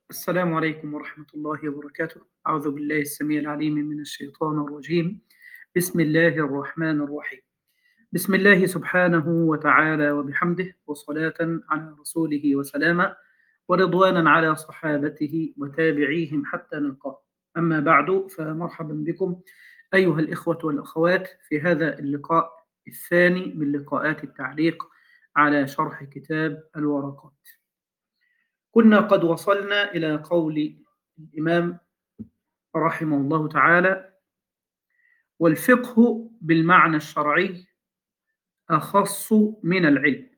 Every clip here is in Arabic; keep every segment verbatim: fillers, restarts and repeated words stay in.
السلام عليكم ورحمة الله وبركاته. أعوذ بالله السميع العليم من الشيطان الرجيم. بسم الله الرحمن الرحيم. بسم الله سبحانه وتعالى وبحمده، وصلاة على رسوله وسلاما، ورضوانا على صحابته وتابعيهم حتى نلقاه. أما بعد، فمرحبا بكم أيها الإخوة والأخوات في هذا اللقاء الثاني من لقاءات التعليق على شرح كتاب الورقات. كنا قد وصلنا إلى قول الإمام رحمه الله تعالى: والفقه بالمعنى الشرعي أخص من العلم.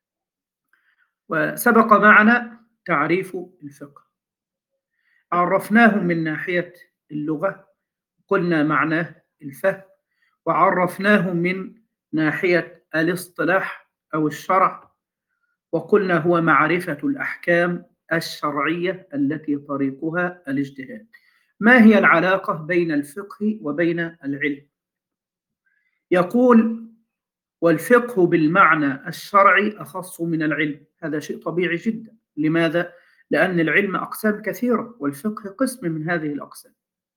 وسبق معنا تعريف الفقه، عرفناه من ناحية اللغة، قلنا معناه الفهم، وعرفناه من ناحية الاصطلاح أو الشرع، وقلنا هو معرفة الأحكام الشرعية التي طريقها الاجتهاد. ما هي العلاقة بين الفقه وبين العلم؟ يقول: والفقه بالمعنى الشرعي أخص من العلم. هذا شيء طبيعي جدا. لماذا؟ لأن العلم أقسام كثيرة، والفقه قسم من هذه الأقسام.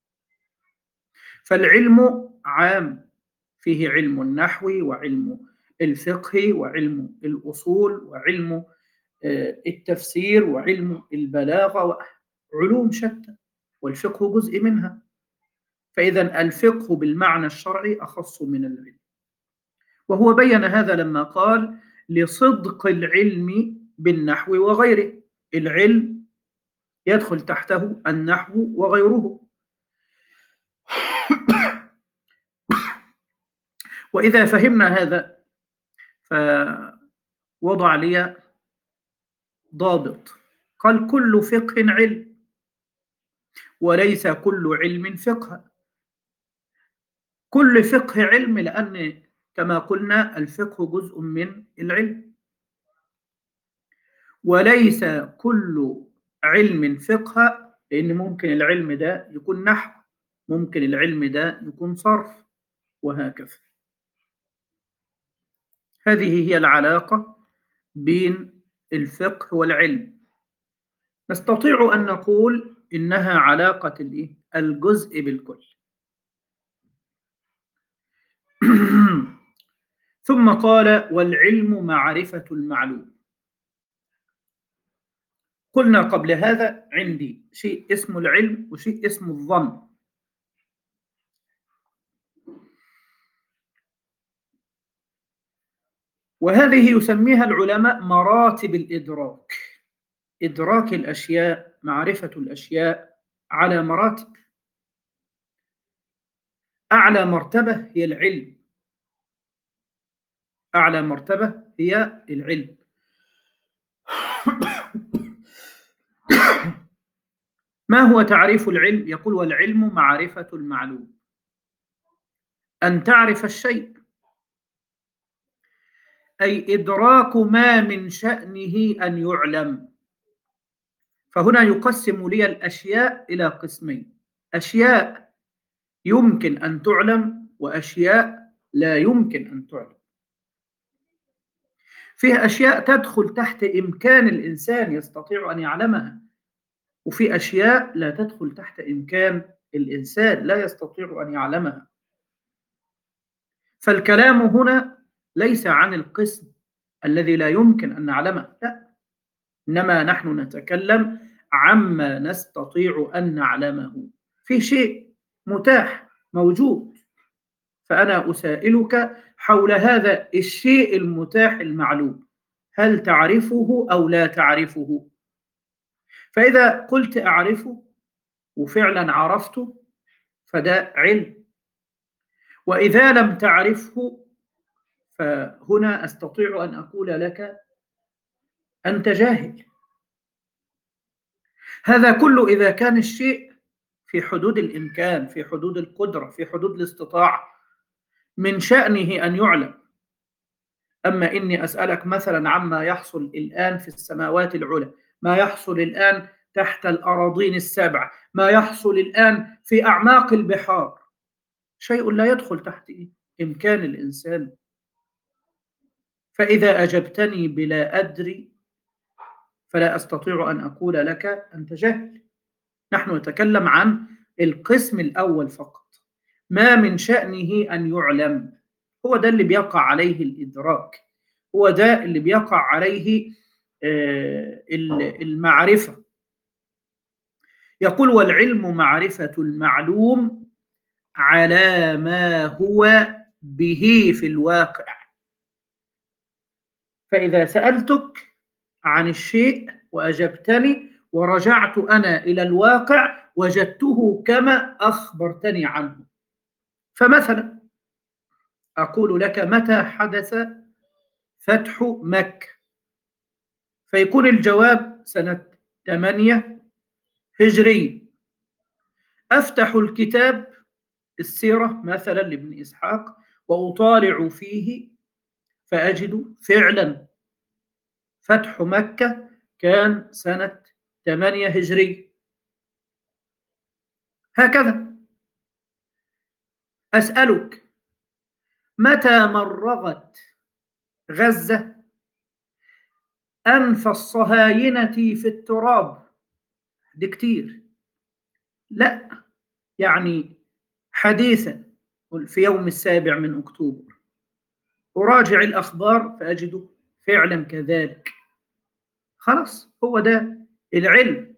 فالعلم عام، فيه علم النحو وعلم الفقه وعلم الأصول وعلم التفسير وعلم البلاغة، وعلوم شتى، والفقه جزء منها. فإذا الفقه بالمعنى الشرعي أخص من العلم، وهو بين هذا لما قال: لصدق العلم بالنحو وغيره. العلم يدخل تحته النحو وغيره. وإذا فهمنا هذا فوضع لي ضابط، قال: كل فقه علم، وليس كل علم فقه. كل فقه علم، لأن كما قلنا الفقه جزء من العلم، وليس كل علم فقه، لأن ممكن العلم ده يكون نحو، ممكن العلم ده يكون صرف، وهكذا. هذه هي العلاقة بين الفقه والعلم. نستطيع أن نقول إنها علاقة الجزء بالكل. ثم قال: والعلم معرفة المعلوم. قلنا قبل هذا عندي شيء اسمه العلم وشيء اسمه الظن. وهذه يسميها العلماء مراتب الإدراك. إدراك الأشياء، معرفة الأشياء على مراتب. أعلى مرتبة هي العلم، أعلى مرتبة هي العلم. ما هو تعريف العلم؟ يقول: والعلم معرفة المعلوم. أن تعرف الشيء، أي إدراك ما من شأنه أن يعلم. فهنا يقسم لي الأشياء إلى قسمين: أشياء يمكن أن تعلم، وأشياء لا يمكن أن تعلم. فيه أشياء تدخل تحت إمكان الإنسان، يستطيع أن يعلمها، وفي أشياء لا تدخل تحت إمكان الإنسان، لا يستطيع أن يعلمها. فالكلام هنا ليس عن القسم الذي لا يمكن أن نعلمه، لا، إنما نحن نتكلم عما نستطيع أن نعلمه. في شيء متاح موجود، فأنا أسائلك حول هذا الشيء المتاح المعلوم: هل تعرفه أو لا تعرفه؟ فإذا قلت أعرفه وفعلا عرفته فده علم، وإذا لم تعرفه فهنا أستطيع أن أقول لك أنت جاهل. هذا كله إذا كان الشيء في حدود الإمكان، في حدود القدرة، في حدود الاستطاعة، من شأنه أن يعلم. أما إني أسألك مثلا عما يحصل الآن في السماوات العلى، ما يحصل الآن تحت الأراضين السبع، ما يحصل الآن في أعماق البحار، شيء لا يدخل تحت إمكان الإنسان. فإذا أجبتني بلا أدري فلا أستطيع أن أقول لك أنت جاهل. نحن نتكلم عن القسم الأول فقط، ما من شأنه أن يعلم. هو ده اللي بيقع عليه الإدراك، هو ده اللي بيقع عليه المعرفة. يقول: والعلم معرفة المعلوم على ما هو به في الواقع. فإذا سألتك عن الشيء وأجبتني ورجعت أنا إلى الواقع وجدته كما أخبرتني عنه. فمثلا أقول لك: متى حدث فتح مكة؟ فيكون الجواب سنة ثمانية هجري. أفتح الكتاب السيرة مثلا لابن إسحاق وأطالع فيه فأجد فعلا فتح مكة كان سنة ثمانية هجري. هكذا أسألك: متى مرغت غزة أنف الصهاينة في التراب؟ دي كتير، لا يعني حديثا في يوم السابع من أكتوبر. أراجع الأخبار فأجد فعلا كذلك. خلاص، هو ده العلم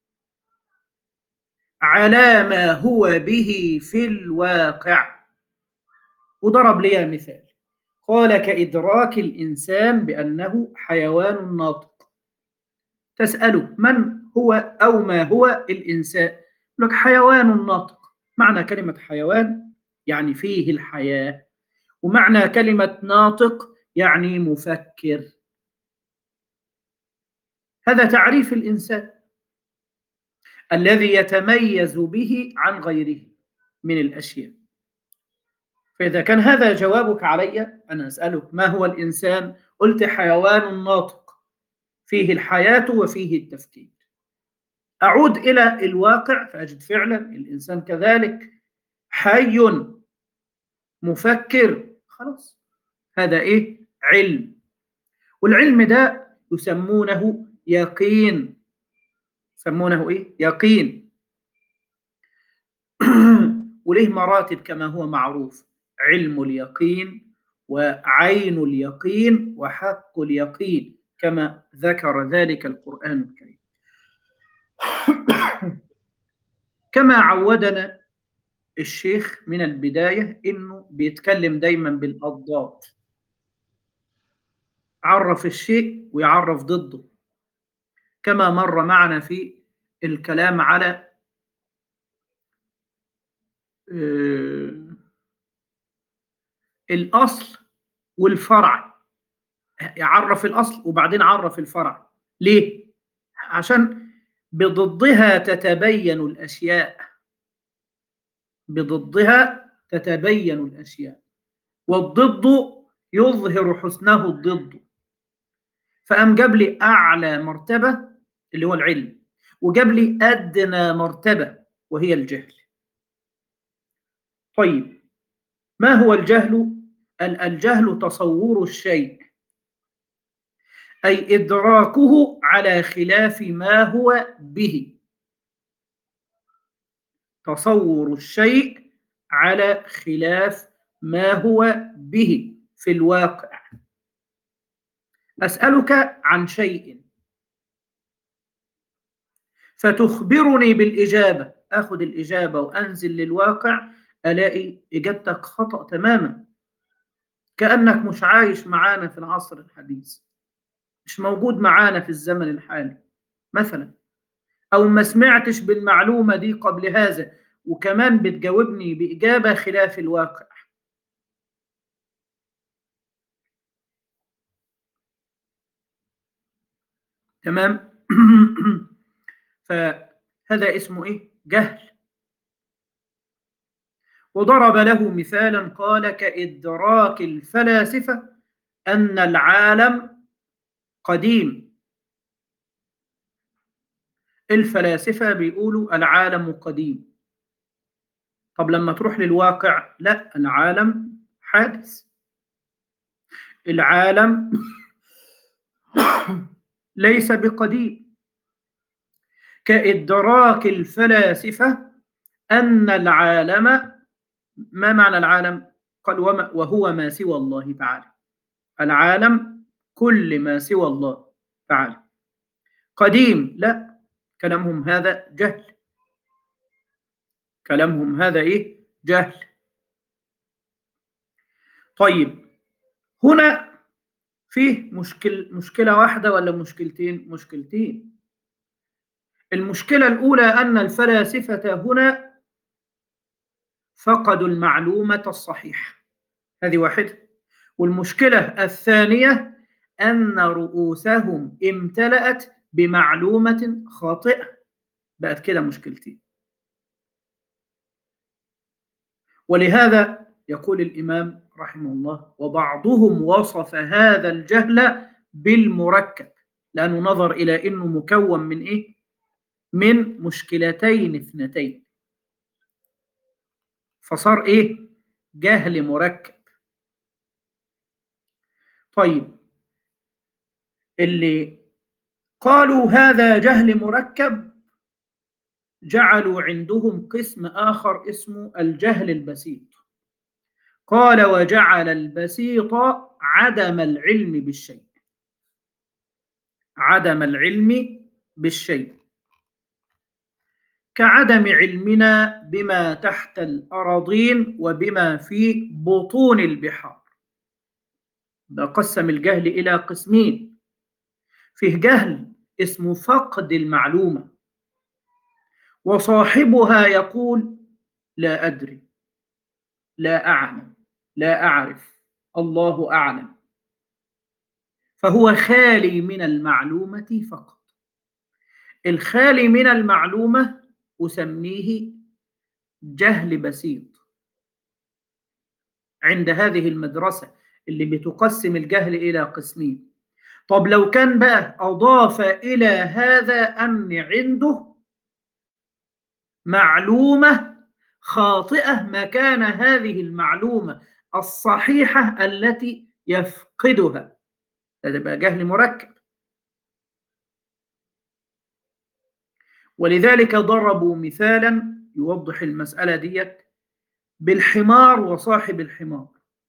على ما هو به في الواقع. وضرب لي مثال، قال: كإدراك الإنسان بأنه حيوان ناطق. تسأله: من هو أو ما هو الإنسان؟ يقول لك: حيوان ناطق. معنى كلمة حيوان يعني فيه الحياة، ومعنى كلمة ناطق يعني مفكر. هذا تعريف الإنسان الذي يتميز به عن غيره من الأشياء. فإذا كان هذا جوابك علي، أنا أسألك: ما هو الإنسان؟ قلت: حيوان ناطق فيه الحياة وفيه التفكير. أعود إلى الواقع فأجد فعلا الإنسان كذلك حي مفكر. خلاص، هذا إيه؟ علم. والعلم ده يسمونه يقين. يسمونه إيه؟ يقين. وليه مراتب كما هو معروف: علم اليقين وعين اليقين وحق اليقين، كما ذكر ذلك القرآن الكريم. كما عودنا الشيخ من البداية إنه بيتكلم دايما بالأضداد، عرف الشيء ويعرف ضده، كما مر معنا في الكلام على الأصل والفرع. يعرف الأصل وبعدين عرف الفرع. ليه؟ عشان بضدها تتبين الأشياء، بضدها تتبين الأشياء، والضد يظهر حسنه الضد. فقام جاب لي أعلى مرتبة اللي هو العلم، وجاب لي أدنى مرتبة وهي الجهل. طيب، ما هو الجهل؟ الجهل تصور الشيء، أي إدراكه على خلاف ما هو به. تصور الشيء على خلاف ما هو به في الواقع. أسألك عن شيء فتخبرني بالإجابة، أخذ الإجابة وأنزل للواقع ألاقي إجابتك خطأ تماما، كأنك مش عايش معانا في العصر الحديث، مش موجود معانا في الزمن الحالي مثلا، أو ما سمعتش بالمعلومة دي قبل هذا، وكمان بتجاوبني بإجابة خلاف الواقع. تمام. فهذا اسمه إيه؟ جهل. وضرب له مثالا قال: كإدراك الفلاسفة أن العالم قديم. الفلاسفة بيقولوا العالم قديم. طب لما تروح للواقع، لا، العالم حادث. العالم ليس بقديم، كإدراك الفلاسفة أن العالم، ما معنى العالم؟ قال وما وهو ما سوى الله تعالى. العالم كل ما سوى الله تعالى. قديم، لا، كلامهم هذا جهل، كلامهم هذا إيه؟ جهل. طيب، هنا فيه مشكل مشكلة واحدة ولا مشكلتين؟ مشكلتين. المشكلة الأولى أن الفلاسفة هنا فقدوا المعلومة الصحيحة، هذه واحدة. والمشكلة الثانية أن رؤوسهم امتلأت بمعلومة خاطئة، بقت كده مشكلتين. ولهذا يقول الإمام رحمه الله: وبعضهم وصف هذا الجهل بالمركب، لأنه نظر إلى أنه مكون من إيه؟ من مشكلتين اثنتين، فصار إيه؟ جهل مركب. طيب، اللي قالوا هذا جهل مركب جعلوا عندهم قسم آخر اسمه الجهل البسيط. قال: وجعل البسيط عدم العلم بالشيء، عدم العلم بالشيء، كعدم علمنا بما تحت الأراضين وبما في بطون البحار. ده قسم الجهل إلى قسمين: فيه جهل اسمه فقد المعلومة، وصاحبها يقول لا أدري، لا أعلم، لا أعرف، الله أعلم، فهو خالي من المعلومة فقط. الخالي من المعلومة أسميه جهل بسيط. عند هذه المدرسة اللي بتقسم الجهل إلى قسمين. طب لو كان بقى أضاف إلى هذا أن عنده معلومة خاطئة مكان هذه المعلومة الصحيحة التي يفقدها، هذا بقى جهل مركب. ولذلك ضربوا مثالا يوضح المسألة ديت بالحمار وصاحب الحمار.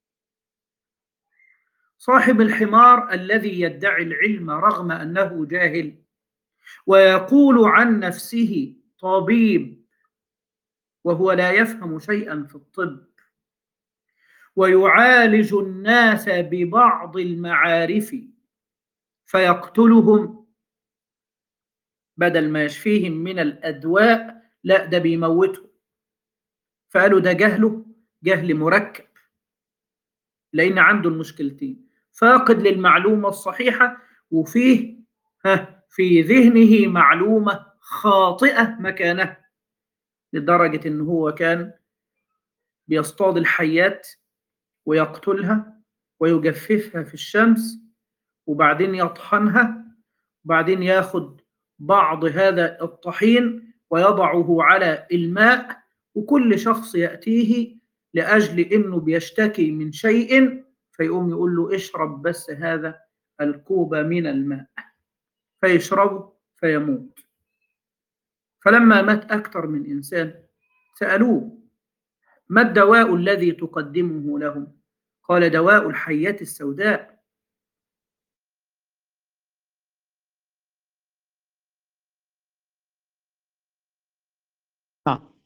صاحب الحمار الذي يدعي العلم رغم أنه جاهل، ويقول عن نفسه طبيب وهو لا يفهم شيئا في الطب، ويعالج الناس ببعض المعارف فيقتلهم بدل ما يشفيهم من الأدواء، لا ده بيموتهم. فقالوا ده جهله جهل مركب، لأن عنده المشكلتين: فاقد للمعلومة الصحيحة، وفيه ها في ذهنه معلومة خاطئة مكانها، لدرجة إن هو كان بيصطاد الحيات ويقتلها ويجففها في الشمس، وبعدين يطحنها، وبعدين ياخد بعض هذا الطحين ويضعه على الماء، وكل شخص يأتيه لأجل إنه بيشتكي من شيء فيقوم يقول له اشرب بس هذا الكوب من الماء، فيشربه فيموت. فلما مات أكثر من إنسان سألوه: ما الدواء الذي تقدمه لهم؟ قال: دواء الحية السوداء. نعم.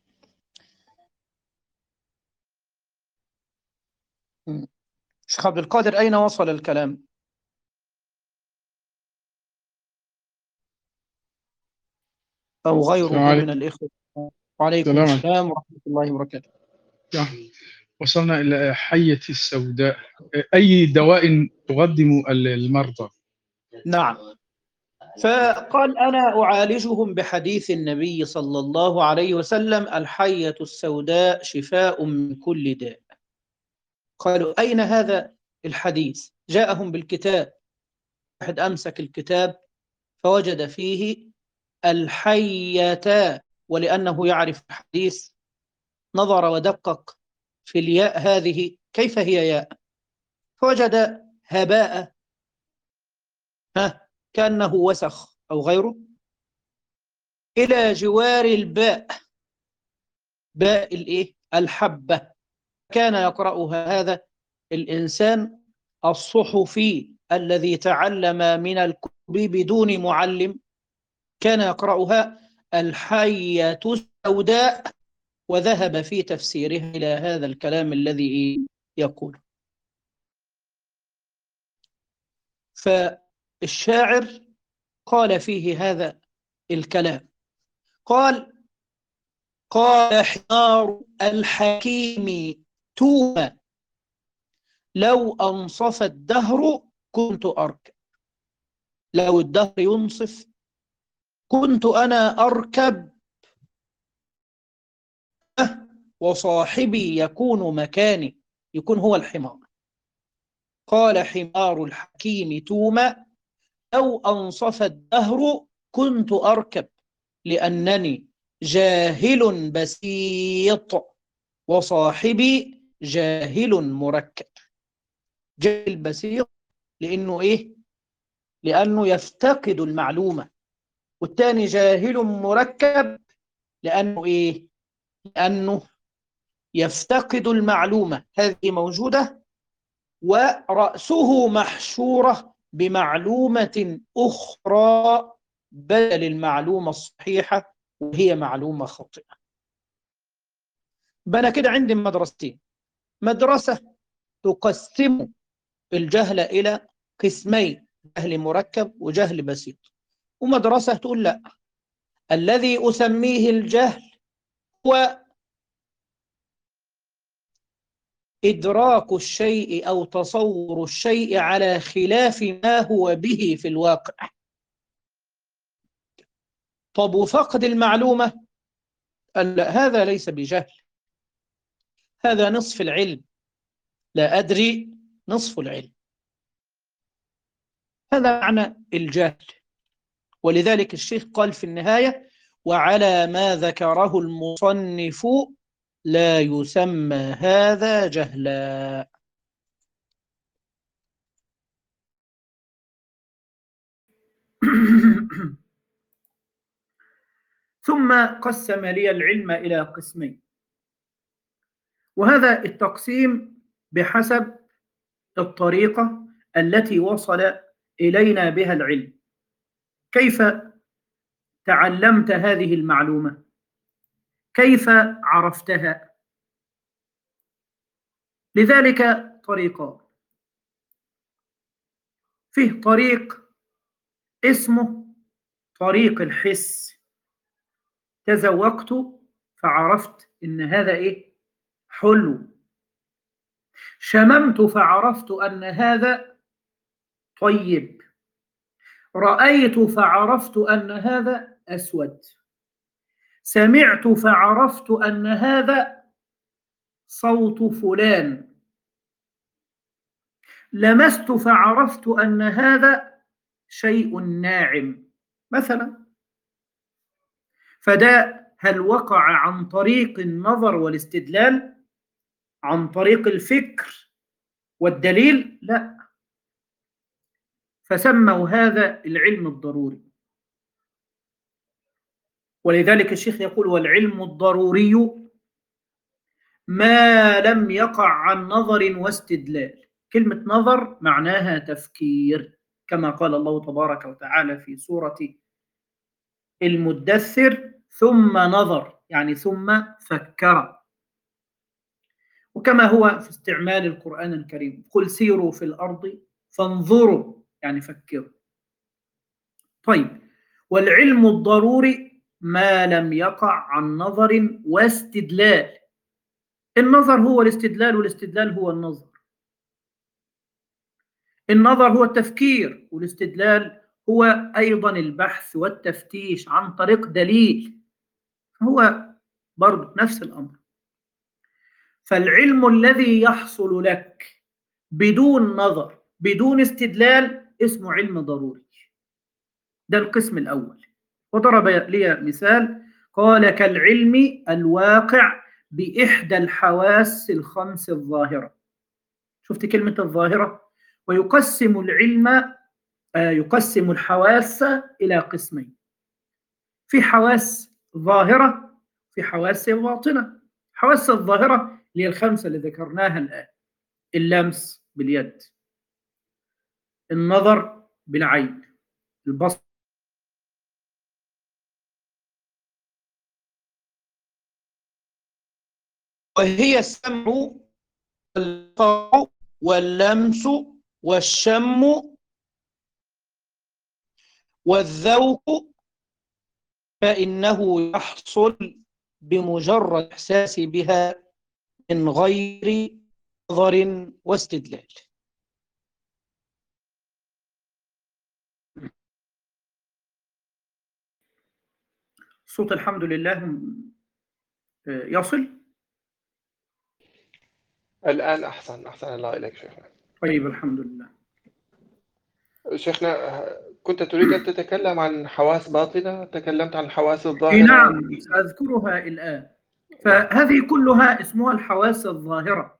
شيخ عبد القادر، أين وصل الكلام؟ أو غيره من الإخوة؟ وعليكم سلام. السلام ورحمة الله وبركاته. وصلنا إلى حية السوداء، أي دواء تقدم المرضى؟ نعم. فقال: أنا أعالجهم بحديث النبي صلى الله عليه وسلم: الحية السوداء شفاء من كل داء. قالوا: أين هذا الحديث؟ جاءهم بالكتاب. واحد أمسك الكتاب فوجد فيه الحية، ولأنه يعرف الحديث نظر ودقق في الياء هذه كيف هي ياء، فوجد هباء ها كأنه وسخ أو غيره، إلى جوار الباء، باء الإيه؟ الحبة. كان يقرأها هذا الإنسان الصحفي الذي تعلم من الكتب بدون معلم، كان يقرأها الحية السوداء، وذهب في تفسيرها إلى هذا الكلام الذي يقول. فالشاعر قال فيه هذا الكلام، قال: قال حمار الحكيم توما لو أنصف الدهر كنت أركب. لو الدهر ينصف كنت أنا أركب، وصاحبي يكون مكاني، يكون هو الحمار. قال حمار الحكيم توما لو أنصف الدهر كنت أركب، لأنني جاهل بسيط وصاحبي جاهل مركب. جاهل بسيط لأنه إيه؟ لأنه يفتقد المعلومة، والتاني جاهل مركب لأنه إيه؟ لأنه يفتقد المعلومة، هذه موجودة ورأسه محشورة بمعلومة أخرى بدل المعلومة الصحيحة، وهي معلومة خاطئة. بنا كده عندي مدرستين: مدرسة تقسم الجهل إلى قسمين، جهل مركب وجهل بسيط، ومدرسة تقول لا، الذي أسميه الجهل هو إدراك الشيء أو تصور الشيء على خلاف ما هو به في الواقع. طب وفقد المعلومة؟ قال لا، هذا ليس بجهل، هذا نصف العلم، لا أدري نصف العلم. هذا معنى الجهل. ولذلك الشيخ قال في النهاية: وعلى ما ذكره المصنف لا يسمى هذا جهلا. ثم قسم لي العلم إلى قسمين، وهذا التقسيم بحسب الطريقة التي وصل إلينا بها العلم. كيف تعلمت هذه المعلومة؟ كيف عرفتها؟ لذلك طريقان. فيه طريق اسمه طريق الحس، تذوقت فعرفت إن هذا إيه؟ حلو. شممت فعرفت أن هذا طيب. رأيت فعرفت أن هذا أسود. سمعت فعرفت أن هذا صوت فلان. لمست فعرفت أن هذا شيء ناعم مثلا. فده هل وقع عن طريق النظر والاستدلال، عن طريق الفكر والدليل؟ لا. فسموا هذا العلم الضروري. ولذلك الشيخ يقول: والعلم الضروري ما لم يقع عن نظر واستدلال. كلمة نظر معناها تفكير، كما قال الله تبارك وتعالى في سورة المدثر: ثم نظر، يعني ثم فكر. وكما هو في استعمال القرآن الكريم: قل سيروا في الأرض فانظروا، يعني فكروا. طيب، والعلم الضروري ما لم يقع عن نظر واستدلال. النظر هو الاستدلال، والاستدلال هو النظر. النظر هو التفكير، والاستدلال هو أيضا البحث والتفتيش عن طريق دليل. هو برضو نفس الأمر. فالعلم الذي يحصل لك بدون نظر بدون استدلال اسمه علم ضروري. ده القسم الأول. وضرب لي مثال، قال: كالعلم الواقع بإحدى الحواس الخمس الظاهرة. شفت كلمة الظاهرة؟ ويقسم العلم يقسم الحواس إلى قسمين، في حواس ظاهرة في حواس باطنة. حواس الظاهرة اللي هي الخمسة اللي ذكرناها الآن: اللمس باليد، النظر بالعين، البصر وهي السمع والبصر واللمس والشم والذوق، فإنه يحصل بمجرد إحساس بها من غير نظر واستدلال. صوت الحمد لله يصل. الآن أحسن أحسن الله إليك شيخنا. طيب الحمد لله. شيخنا، كنت تريد أن تتكلم عن حواس باطنة، تكلمت عن الحواس إيه الظاهرة. نعم، سأذكرها الآن. فهذه كلها اسمها الحواس الظاهرة: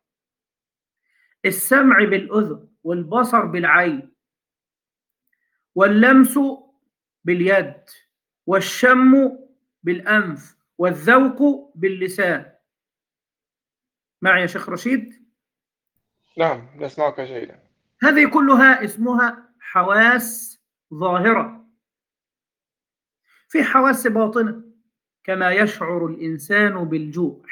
السمع بالأذن، والبصر بالعين، واللمس باليد، والشم بالأنف، والذوق باللسان. معي يا شيخ رشيد؟ نعم، نسمعك جيدا. هذه كلها اسمها حواس ظاهرة. في حواس باطنة، كما يشعر الإنسان بالجوع،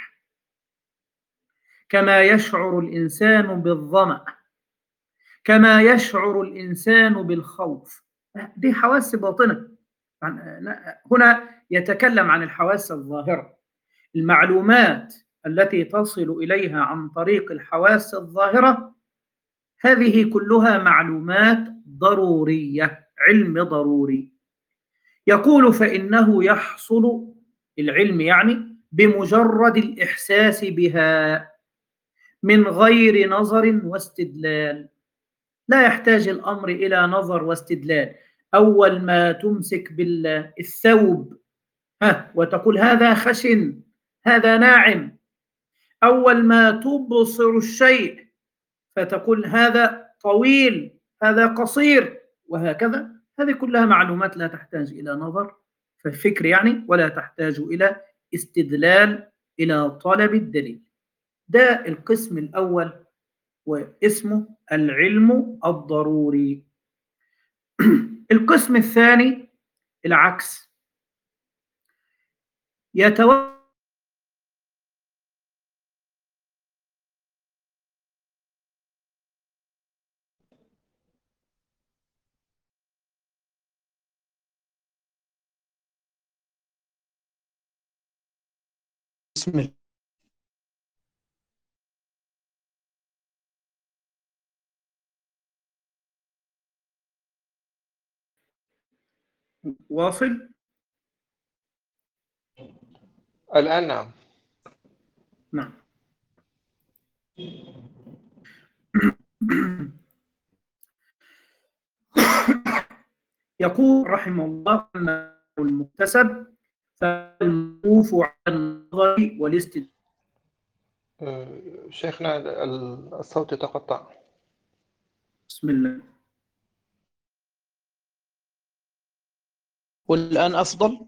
كما يشعر الإنسان بالظمأ، كما يشعر الإنسان بالخوف. دي حواس باطنة. هنا يتكلم عن الحواس الظاهرة، المعلومات التي تصل إليها عن طريق الحواس الظاهرة. هذه كلها معلومات ضرورية، علم ضروري. يقول فإنه يحصل، العلم يعني، بمجرد الإحساس بها من غير نظر واستدلال. لا يحتاج الأمر إلى نظر واستدلال. أول ما تمسك بالثوب ها وتقول هذا خشن، هذا ناعم، أول ما تبصر الشيء فتقول هذا طويل، هذا قصير، وهكذا. هذه كلها معلومات لا تحتاج إلى نظر في الفكر يعني، ولا تحتاج إلى استدلال، إلى طلب الدليل. ده القسم الأول، واسمه العلم الضروري. القسم الثاني العكس، يتوقع بسم الله. واصل. الآن نعم. نعم. يقول رحمه الله أن المكتسب فالموقوف على النظر والاستدلال. شيخنا، الصوت يتقطع. بسم الله. والآن أفضل؟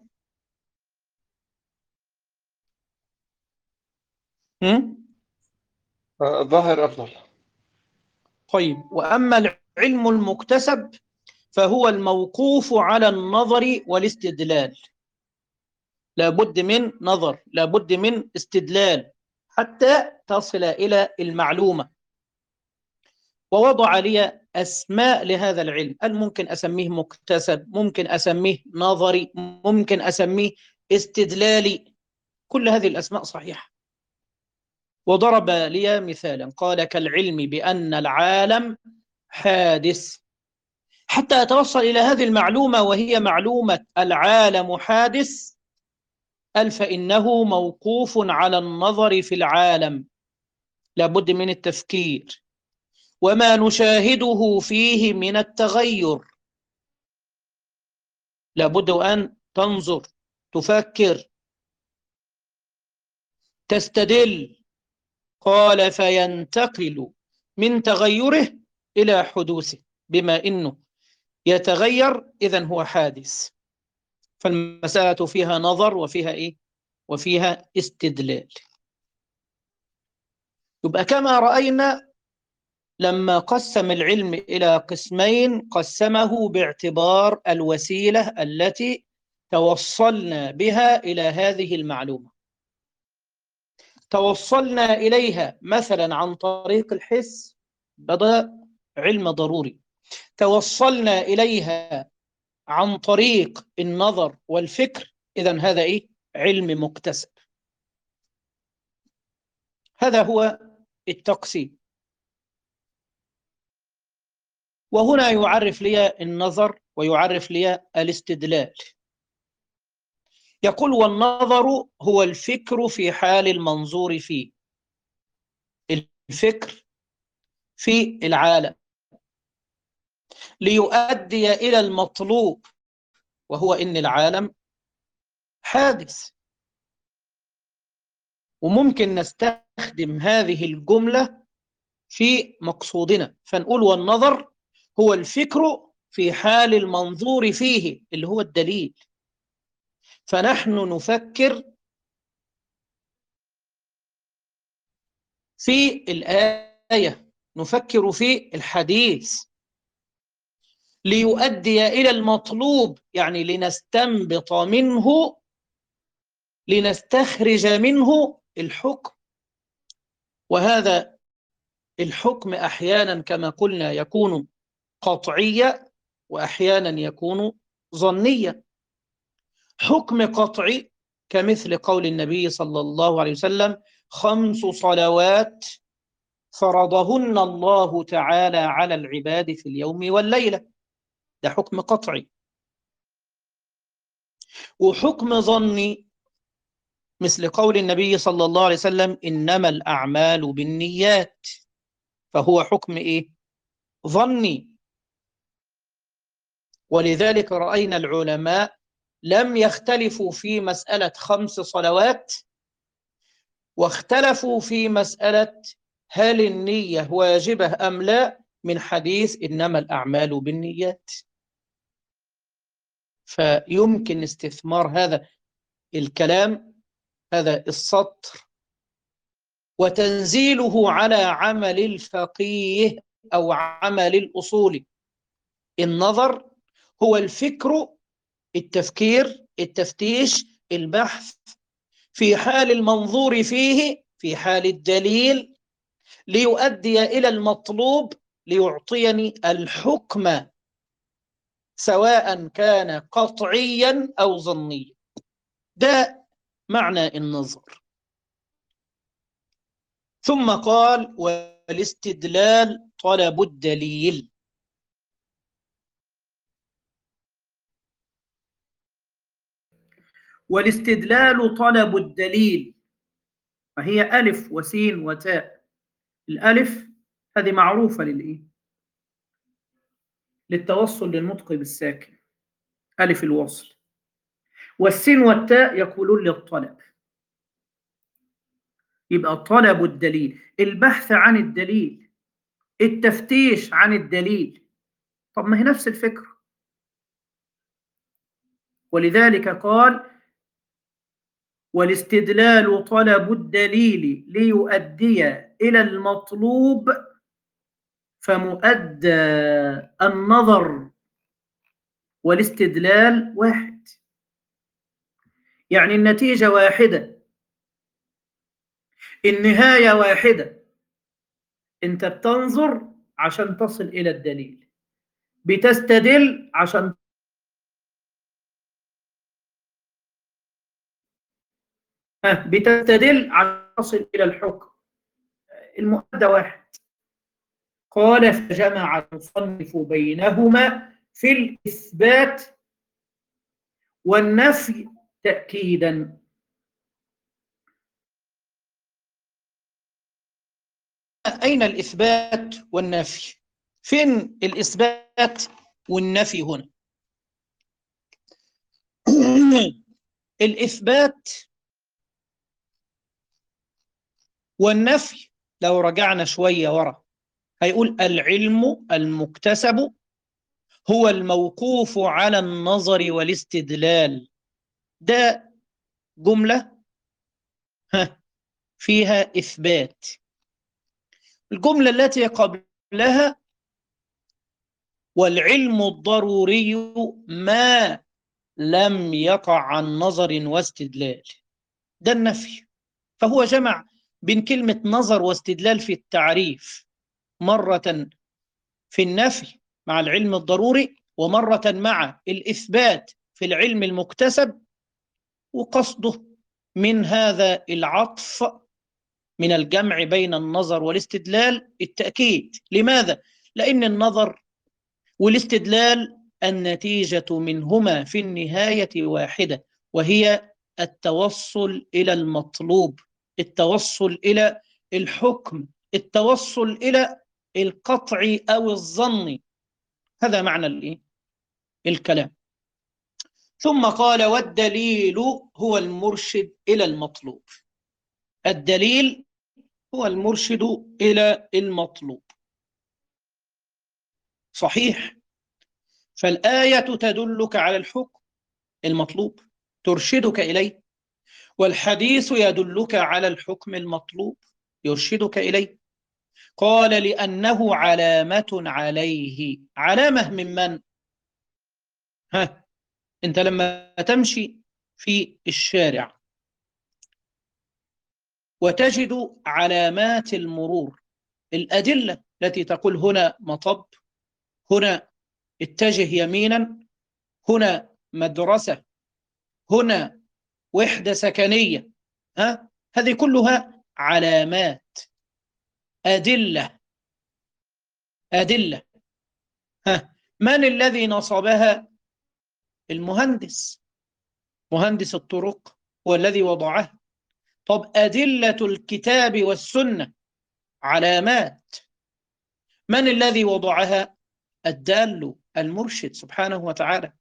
هم؟ الظاهر أفضل. طيب، وأما العلم المكتسب فهو الموقوف على النظر والاستدلال. لابد من نظر، لابد من استدلال حتى تصل إلى المعلومة. ووضع لي أسماء لهذا العلم، هل ممكن أسميه مكتسب، ممكن أسميه نظري، ممكن أسميه استدلالي. كل هذه الأسماء صحيحة. وضرب لي مثالا، قال كالعلم بأن العالم حادث. حتى أتوصل إلى هذه المعلومة وهي معلومة العالم حادث، قال فإنه موقوف على النظر في العالم، لابد من التفكير وما نشاهده فيه من التغير، لابد أن تنظر، تفكر، تستدل. قال فينتقل من تغيره إلى حدوثه، بما إنه يتغير إذن هو حادث. فالمسألة فيها نظر وفيها إيه؟ وفيها استدلال. يبقى كما رأينا لما قسم العلم إلى قسمين قسمه باعتبار الوسيلة التي توصلنا بها إلى هذه المعلومة. توصلنا إليها مثلا عن طريق الحس، بدأ علم ضروري. توصلنا إليها عن طريق النظر والفكر، إذن هذا إيه؟ علم مكتسب. هذا هو التقسيم. وهنا يعرف لي النظر ويعرف لي الاستدلال. يقول: والنظر هو الفكر في حال المنظور فيه. الفكر في العالم ليؤدي إلى المطلوب، وهو إن العالم حادث. وممكن نستخدم هذه الجملة في مقصودنا فنقول: والنظر هو الفكر في حال المنظور فيه، اللي هو الدليل. فنحن نفكر في الآية، نفكر في الحديث ليؤدي إلى المطلوب، يعني لنستنبط منه، لنستخرج منه الحكم. وهذا الحكم أحيانا كما قلنا يكون قطعيا، وأحيانا يكون ظنيا. حكم قطعي كمثل قول النبي صلى الله عليه وسلم: خمس صلوات فرضهن الله تعالى على العباد في اليوم والليلة. ده حكم قطعي. وحكم ظني مثل قول النبي صلى الله عليه وسلم: إنما الأعمال بالنيات. فهو حكم إيه؟ ظني. ولذلك رأينا العلماء لم يختلفوا في مسألة خمس صلوات، واختلفوا في مسألة هل النية واجبة أم لا، من حديث إنما الأعمال بالنيات. فيمكن استثمار هذا الكلام، هذا السطر، وتنزيله على عمل الفقيه أو عمل الأصول. النظر هو الفكر، التفكير، التفتيش، البحث في حال المنظور فيه، في حال الدليل، ليؤدي إلى المطلوب، ليعطيني الحكم سواء كان قطعيا أو ظنيا. ده معنى النظر. ثم قال: والاستدلال طلب الدليل. والاستدلال طلب الدليل، فهي ألف وسين وتاء. الألف هذه معروفة للإيه؟ للتوصل للنطق بالساكن، ألف الوصل. والسين والتاء يقولون للطلب. يبقى طلب الدليل، البحث عن الدليل، التفتيش عن الدليل. طب ما هي نفس الفكرة. ولذلك قال: والاستدلال طلب الدليل ليؤدي إلى المطلوب، فمؤدى النظر والاستدلال واحد، يعني النتيجة واحدة، النهاية واحدة. أنت بتنظر عشان تصل إلى الدليل، بتستدل عشان بتستدل عشان تصل إلى الحكم. المؤدى واحد. قال: فجمع المصنف بينهما في الإثبات والنفي تأكيدا. أين الإثبات والنفي؟ فين الإثبات والنفي هنا؟ الإثبات والنفي لو رجعنا شوية ورا هيقول: العلم المكتسب هو الموقوف على النظر والاستدلال. ده جملة فيها إثبات. الجملة التي قبلها والعلم الضروري ما لم يقع عن نظر واستدلال، ده النفي. فهو جمع بين كلمة نظر واستدلال في التعريف، مرة في النفي مع العلم الضروري، ومرة مع الإثبات في العلم المكتسب. وقصده من هذا العطف من الجمع بين النظر والاستدلال التأكيد. لماذا؟ لأن النظر والاستدلال النتيجة منهما في النهاية واحدة، وهي التوصل إلى المطلوب، التوصل إلى الحكم، التوصل إلى القطع أو الظن. هذا معنى الإيه؟ الكلام. ثم قال: والدليل هو المرشد إلى المطلوب. الدليل هو المرشد إلى المطلوب. صحيح، فالآية تدلك على الحكم المطلوب، ترشدك إليه، والحديث يدلك على الحكم المطلوب، يرشدك إليه. قال: لأنه علامة عليه. علامة من من؟ ها، أنت لما تمشي في الشارع وتجد علامات المرور، الأدلة التي تقول هنا مطب، هنا اتجه يمينا، هنا مدرسة، هنا وحدة سكنية، ها؟ هذه كلها علامات، أدلة أدلة. ها؟ من الذي نصبها؟ المهندس، مهندس الطرق هو الذي وضعها. طب أدلة الكتاب والسنة علامات، من الذي وضعها؟ الدال، المرشد سبحانه وتعالى.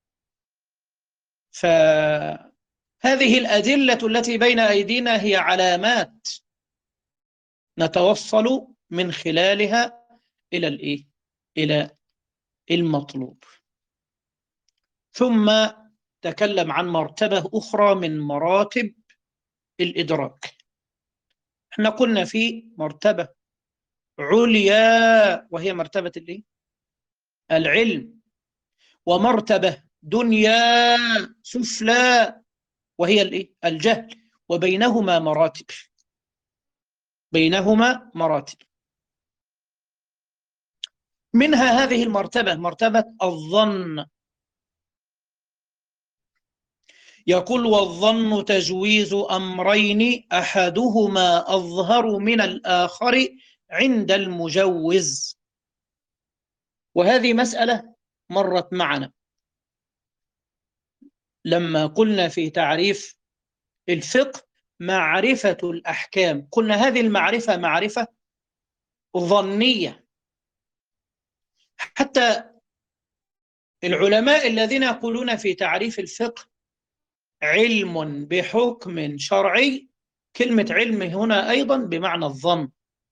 فهذه الأدلة التي بين أيدينا هي علامات نتوصل من خلالها إلى الإيه؟ إلى المطلوب. ثم تكلم عن مرتبة أخرى من مراتب الإدراك. احنا قلنا في مرتبة عليا وهي مرتبة الإيه؟ العلم، ومرتبة دنيا سفلى وهي الإيه؟ الجهل، وبينهما مراتب، بينهما مراتب. منها هذه المرتبة، مرتبة الظن. يقول: والظن تجويز أمرين أحدهما أظهر من الآخر عند المجوز. وهذه مسألة مرت معنا لما قلنا في تعريف الفقه معرفة الأحكام، قلنا هذه المعرفة معرفة ظنية. حتى العلماء الذين يقولون في تعريف الفقه علم بحكم شرعي، كلمة علم هنا أيضا بمعنى الظن.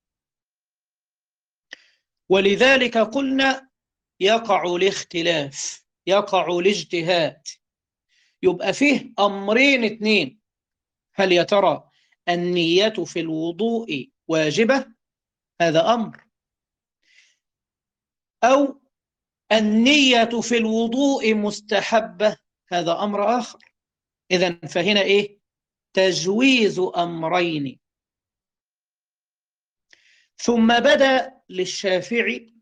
ولذلك قلنا يقع الاختلاف، يقع الاجتهاد، يبقى فيه أمرين اثنين. هل يا ترى النية في الوضوء واجبة؟ هذا أمر. أو النية في الوضوء مستحبة؟ هذا أمر آخر. إذن فهنا إيه؟ تجويز أمرين. ثم بدأ للشافعي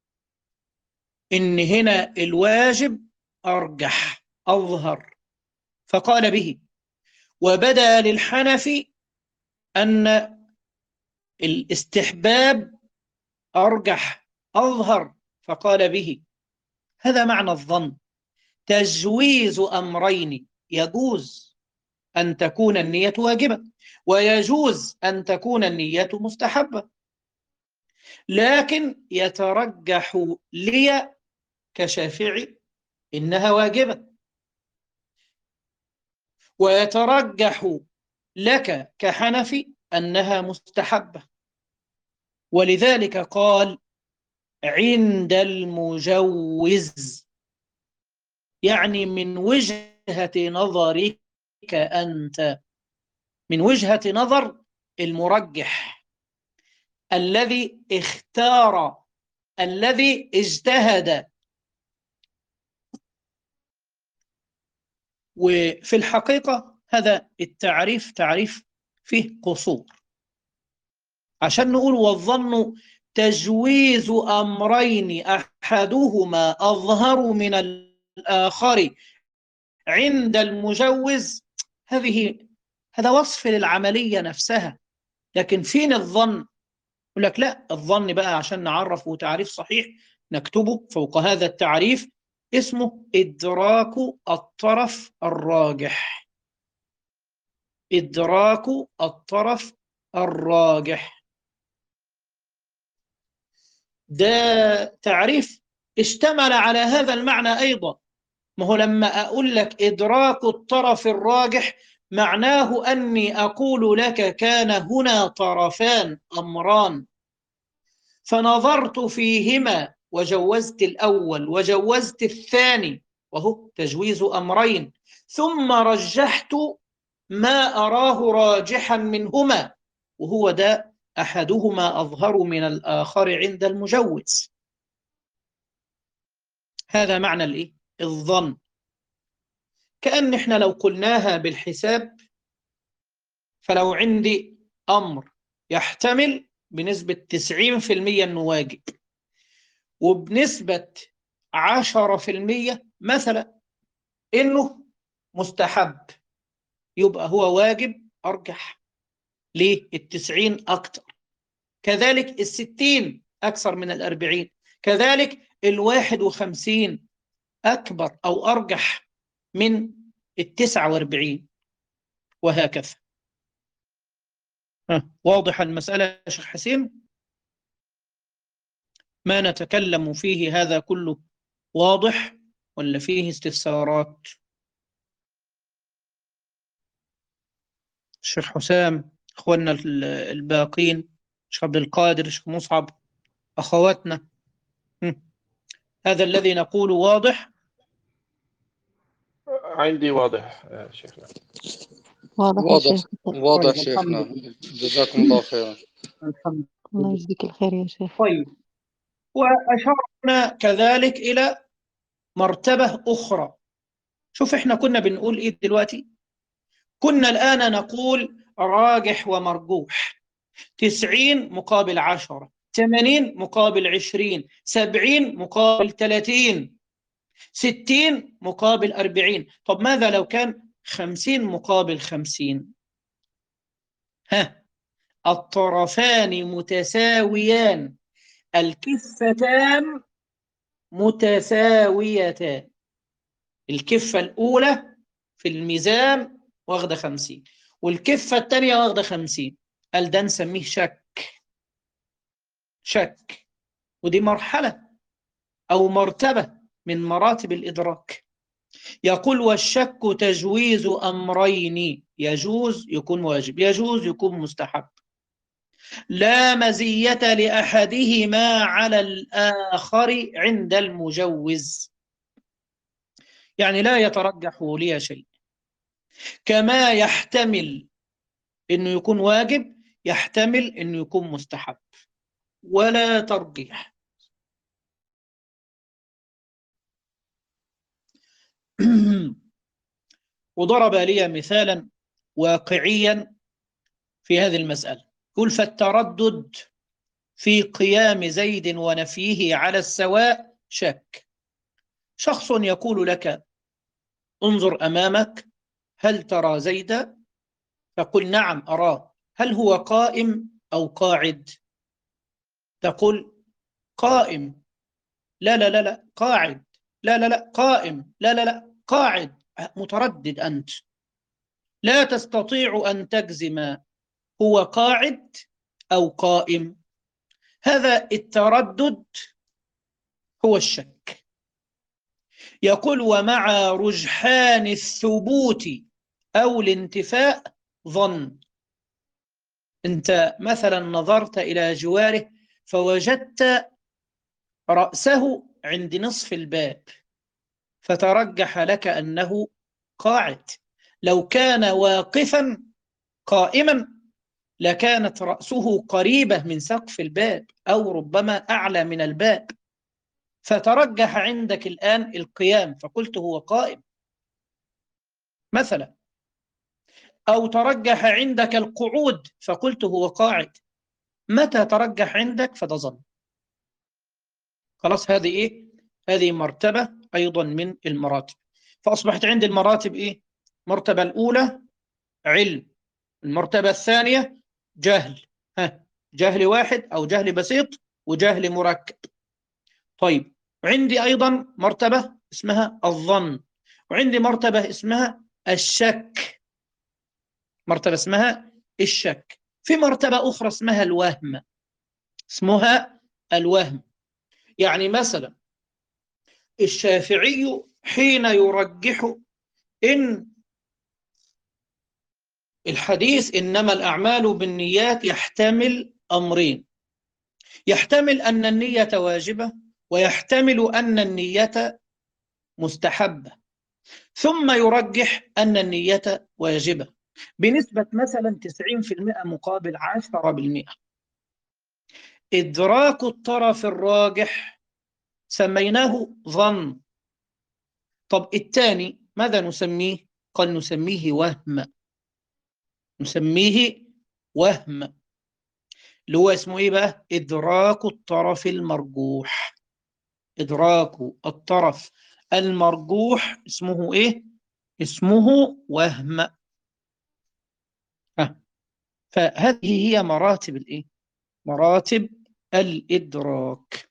إن هنا الواجب أرجح أظهر فقال به، وبدأ للحنفي أن الاستحباب أرجح أظهر فقال به. هذا معنى الظن، تجويز أمرين، يجوز أن تكون النية واجبة ويجوز أن تكون النية مستحبة، لكن يترجح لي كشافعي إنها واجبة، ويترجح لك كحنفي أنها مستحبة. ولذلك قال: عند المجوز، يعني من وجهة نظرك أنت، من وجهة نظر المرجح الذي اختار، الذي اجتهد. وفي الحقيقة هذا التعريف تعريف فيه قصور، عشان نقول والظن تجويز أمرين أحدهما أظهر من الآخر عند المجوز، هذه هذا وصف للعملية نفسها. لكن فين الظن؟ يقول لك لا، الظن بقى عشان نعرفه تعريف صحيح نكتبه فوق هذا التعريف، اسمه إدراك الطرف الراجح. إدراك الطرف الراجح ده تعريف اشتمل على هذا المعنى أيضا. ما هو لما أقول لك إدراك الطرف الراجح معناه أني أقول لك كان هنا طرفان أمران، فنظرت فيهما وجوزت الأول وجوزت الثاني، وهو تجويز أمرين، ثم رجحت ما أراه راجحا منهما، وهو ده أحدهما أظهر من الآخر عند المجوز. هذا معنى الإيه؟ الظن. كأن إحنا لو قلناها بالحساب، فلو عندي أمر يحتمل بنسبة تسعين في المية أنه واجب، وبنسبة عشرة في المية مثلا أنه مستحب، يبقى هو واجب أرجح. ليه؟ التسعين أكتر، كذلك الستين أكثر من الأربعين، كذلك الواحد وخمسين أكبر أو أرجح من التسعة واربعين، وهكذا. واضح المسألة يا شيخ حسين؟ ما نتكلم فيه هذا كله واضح ولا فيه استفسارات؟ الشيخ حسام، اخواننا الباقين، الشيخ عبد القادر، الشيخ مصعب، اخواتنا، هذا الذي نقول واضح؟ عندي واضح يا شيخنا. واضح يا واضح شيخ. واضح طيب، شيخنا، الحمد لله. جزاكم الله خيرا. الحمد الله لله. يجزيك الخير يا شيخ. طيب، وأشرنا كذلك إلى مرتبة أخرى. شوف إحنا كنا بنقول إيه دلوقتي؟ كنا الآن نقول راجح ومرجوح، تسعين مقابل عشرة، ثمانين مقابل عشرين، سبعين مقابل ثلاثين، ستين مقابل أربعين. طب ماذا لو كان خمسين مقابل خمسين؟ ها، الطرفان متساويان، الكفتان متساويتان. الكفة الأولى في الميزان واخدة خمسين، والكفة الثانية واخدة خمسين، قال ده نسميه شك. شك، ودي مرحلة أو مرتبة من مراتب الإدراك. يقول والشك تجويز أمرين، يجوز يكون واجب، يجوز يكون مستحب، لا مزية لأحدهما على الآخر عند المجوز، يعني لا يترجح لي شيء. كما يحتمل أنه يكون واجب، يحتمل أنه يكون مستحب، ولا ترجيح. وضرب لي مثالا واقعيا في هذه المسألة. يقول فالتردد في قيام زيد ونفيه على السواء شك. شخص يقول لك انظر أمامك، هل ترى زيدا؟ تقول نعم أراه. هل هو قائم أو قاعد؟ تقول قائم. لا لا لا لا قاعد. لا لا لا قائم. لا لا لا قاعد. متردد أنت، لا تستطيع أن تجزم هو قاعد أو قائم. هذا التردد هو الشك. يقول ومع رجحان الثبوت أو الانتفاء ظن. أنت مثلا نظرت إلى جواره فوجدت رأسه عند نصف الباب فترجح لك أنه قاعد. لو كان واقفا قائما لكانت رأسه قريبة من سقف الباب أو ربما أعلى من الباب، فترجح عندك الآن القيام فقلت هو قائم مثلا، أو ترجح عندك القعود فقلت هو قاعد. متى ترجح عندك فتظن. خلاص، هذه إيه؟ هذه مرتبة أيضا من المراتب. فأصبحت عندي المراتب إيه؟ المرتبة الأولى علم، المرتبة الثانية جهل، ها جهل واحد أو جهل بسيط وجهل مركب. طيب، عندي أيضا مرتبة اسمها الظن، وعندي مرتبة اسمها الشك، مرتبة اسمها الشك. في مرتبة أخرى اسمها الوهم، اسمها الوهم. يعني مثلا الشافعي حين يرجح إن الحديث إنما الأعمال بالنيات يحتمل أمرين، يحتمل أن النية واجبة ويحتمل أن النية مستحبة، ثم يرجح أن النية واجبة بنسبة مثلا تسعين بالمئة مقابل عشرة بالمئة. إدراك الطرف الراجح سميناه ظن. طب الثاني ماذا نسميه؟ قال نسميه وهم، نسميه وهم، اللي هو اسمه ايه بقى؟ إدراك الطرف المرجوح. إدراك الطرف المرجوح اسمه ايه؟ اسمه وهم. ها. فهذه هي مراتب الايه؟ مراتب الإدراك.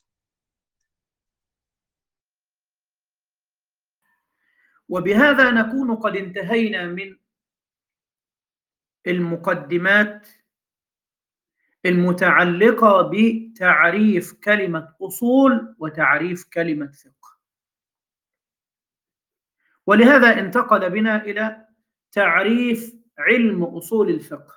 وبهذا نكون قد انتهينا من المقدمات المتعلقة بتعريف كلمة أصول وتعريف كلمة فقه، ولهذا انتقل بنا إلى تعريف علم أصول الفقه،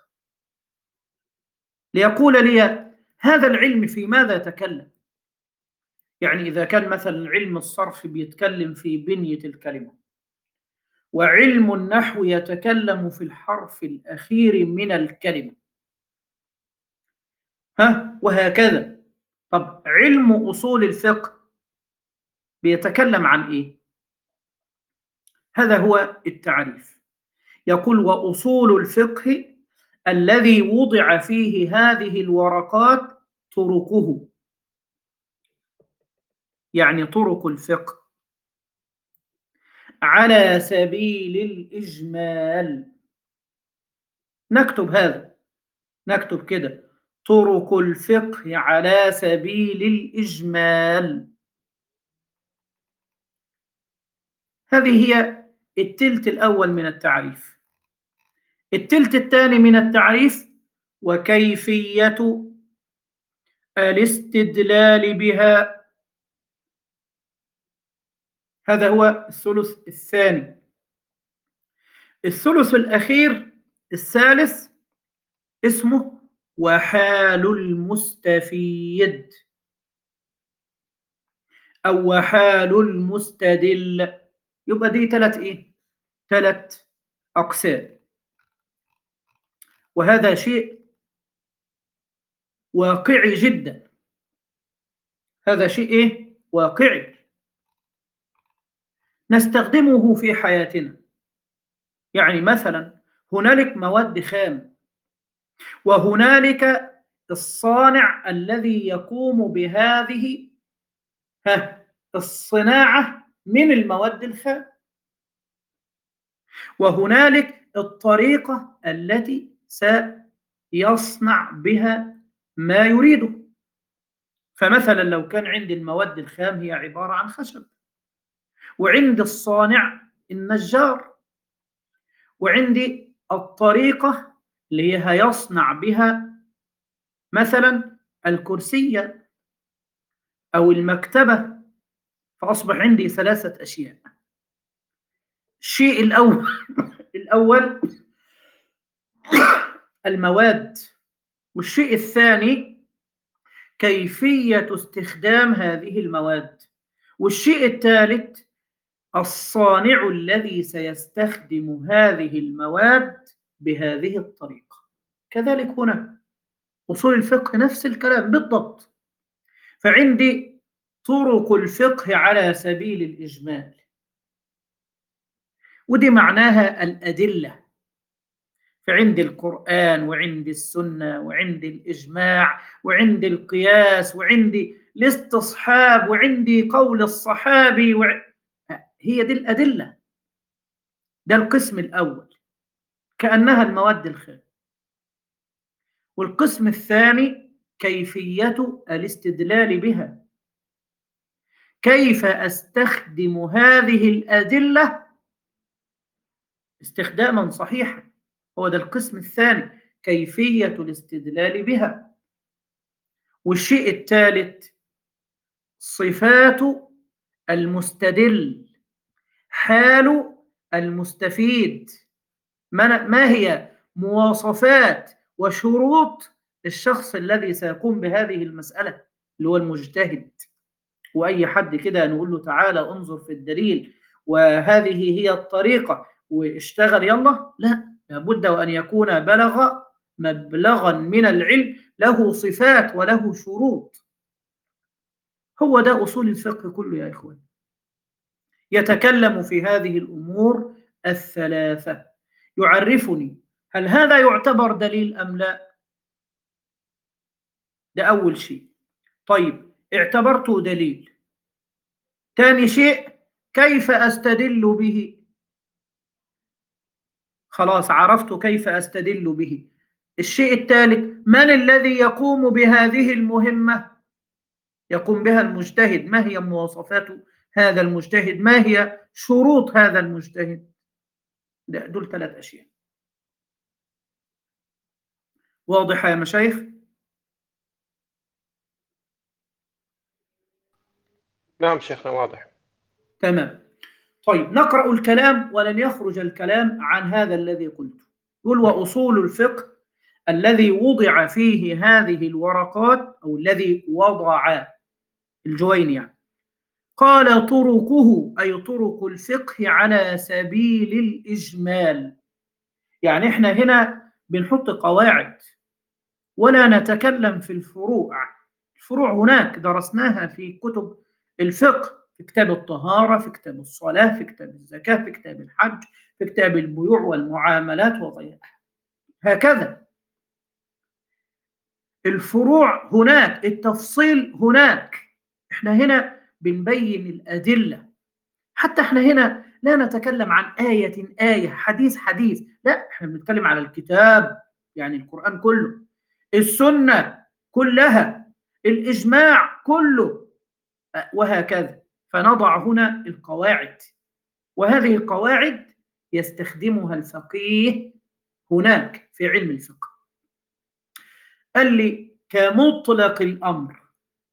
ليقول لي هذا العلم في ماذا تكلم؟ يعني إذا كان مثلا علم الصرف بيتكلم في بنية الكلمة، وعلم النحو يتكلم في الحرف الأخير من الكلمة، ها وهكذا. طب علم أصول الفقه بيتكلم عن إيه؟ هذا هو التعريف. يقول وأصول الفقه الذي وضع فيه هذه الورقات طرقه، يعني طرق الفقه على سبيل الإجمال. نكتب هذا، نكتب كده طرق الفقه على سبيل الإجمال. هذه هي التلت الأول من التعريف. التلت الثاني من التعريف وكيفية الاستدلال بها، هذا هو الثلث الثاني. الثلث الأخير الثالث اسمه وحال المستفيد أو وحال المستدل. يبقى دي ثلاث إيه؟ ثلاث أقسام، وهذا شيء واقعي جدا. هذا شيء إيه؟ واقعي نستخدمه في حياتنا. يعني مثلا هنالك مواد خام، وهنالك الصانع الذي يقوم بهذه الصناعة من المواد الخام، وهنالك الطريقة التي سيصنع بها ما يريده. فمثلا لو كان عندي المواد الخام هي عبارة عن خشب، وعند الصانع النجار، وعندي الطريقة اللي هي هيصنع بها مثلا الكرسية أو المكتبة. فأصبح عندي ثلاثة أشياء. الشيء الأول الأول المواد، والشيء الثاني كيفية استخدام هذه المواد. والشيء الثالث الصانع الذي سيستخدم هذه المواد بهذه الطريقة. كذلك هنا أصول الفقه نفس الكلام بالضبط. فعندي طرق الفقه على سبيل الإجمال، ودي معناها الأدلة. فعندي القرآن وعندي السنة وعندي الإجماع وعندي القياس وعندي الاستصحاب وعندي قول الصحابي وع... هي دي الأدلة. ده القسم الأول كأنها المواد الخام. والقسم الثاني كيفية الاستدلال بها، كيف أستخدم هذه الأدلة استخداما صحيحا. هو ده القسم الثاني، كيفية الاستدلال بها. والشيء الثالث صفات المستدل، حال المستفيد، ما هي مواصفات وشروط الشخص الذي سيقوم بهذه المسألة اللي هو المجتهد. وأي حد كده نقول له تعالى انظر في الدليل وهذه هي الطريقة واشتغل يلا، لا، لابد وأن يكون بلغ مبلغا من العلم له صفات وله شروط. هو ده أصول الفقه كله يا إخوان، يتكلم في هذه الأمور الثلاثة، يعرفني هل هذا يعتبر دليل أم لا. ده أول شيء. طيب اعتبرته دليل. ثاني شيء كيف أستدل به. خلاص عرفت كيف أستدل به. الشيء الثالث من الذي يقوم بهذه المهمة؟ يقوم بها المجتهد. ما هي مواصفات هذا المجتهد؟ ما هي شروط هذا المجتهد؟ دول ثلاث أشياء. واضحة يا مشايخ؟ نعم شيخنا واضح. تمام. طيب نقرأ الكلام ولن يخرج الكلام عن هذا الذي قلته. يقول وأصول الفقه الذي وضع فيه هذه الورقات أو الذي وضع الجويني يعني. قال طرقه أي طرق الفقه على سبيل الإجمال. يعني احنا هنا بنحط قواعد ولا نتكلم في الفروع. الفروع هناك درسناها في كتب الفقه، في كتاب الطهارة، في كتاب الصلاة، في كتاب الزكاة، في كتاب الحج، في كتاب البيوع والمعاملات وغيرها. هكذا الفروع هناك، التفصيل هناك. احنا هنا بنبين الأدلة. حتى احنا هنا لا نتكلم عن آية آية، حديث حديث، لا، احنا بنتكلم على الكتاب يعني القرآن كله، السنة كلها، الإجماع كله، وهكذا. فنضع هنا القواعد، وهذه القواعد يستخدمها الفقيه هناك في علم الفقه. قال لي كمطلق الأمر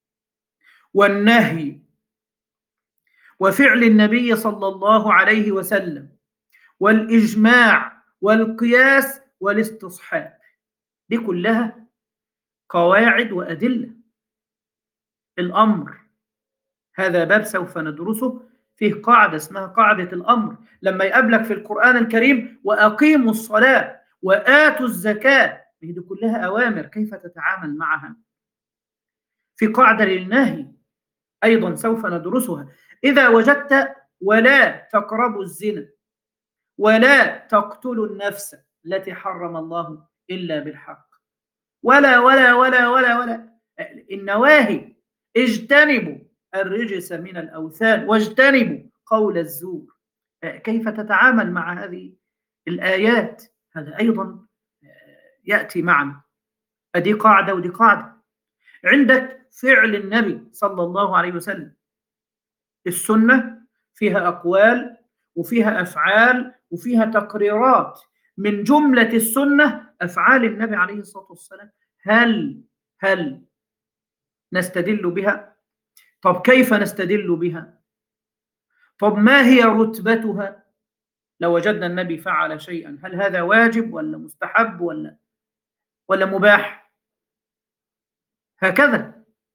والنهي وفعل النبي صلى الله عليه وسلم والإجماع والقياس والاستصحاب، دي كلها قواعد وأدلة. الأمر هذا باب سوف ندرسه، فيه قاعدة اسمها قاعدة الأمر. لما يقابلك في القرآن الكريم وأقيموا الصلاة وآتوا الزكاة، دي كلها أوامر، كيف تتعامل معها. في قاعدة للنهي أيضا سوف ندرسها. إذا وجدت ولا تقربوا الزنا ولا تقتلوا النفس التي حرم الله إلا بالحق، ولا ولا ولا ولا ولا النواهي، اجتنبوا الرجس من الأوثان واجتنبوا قول الزور. كيف تتعامل مع هذه الآيات؟ هذا أيضا يأتي معنا. أدي قاعدة ودي قاعدة. عندك فعل النبي صلى الله عليه وسلم، السنة فيها أقوال وفيها أفعال وفيها تقريرات. من جملة السنة أفعال النبي عليه الصلاة والسلام. هل هل نستدل بها؟ طب كيف نستدل بها؟ طب ما هي رتبتها؟ لو وجدنا النبي فعل شيئا، هل هذا واجب ولا مستحب ولا ولا مباح؟ هكذا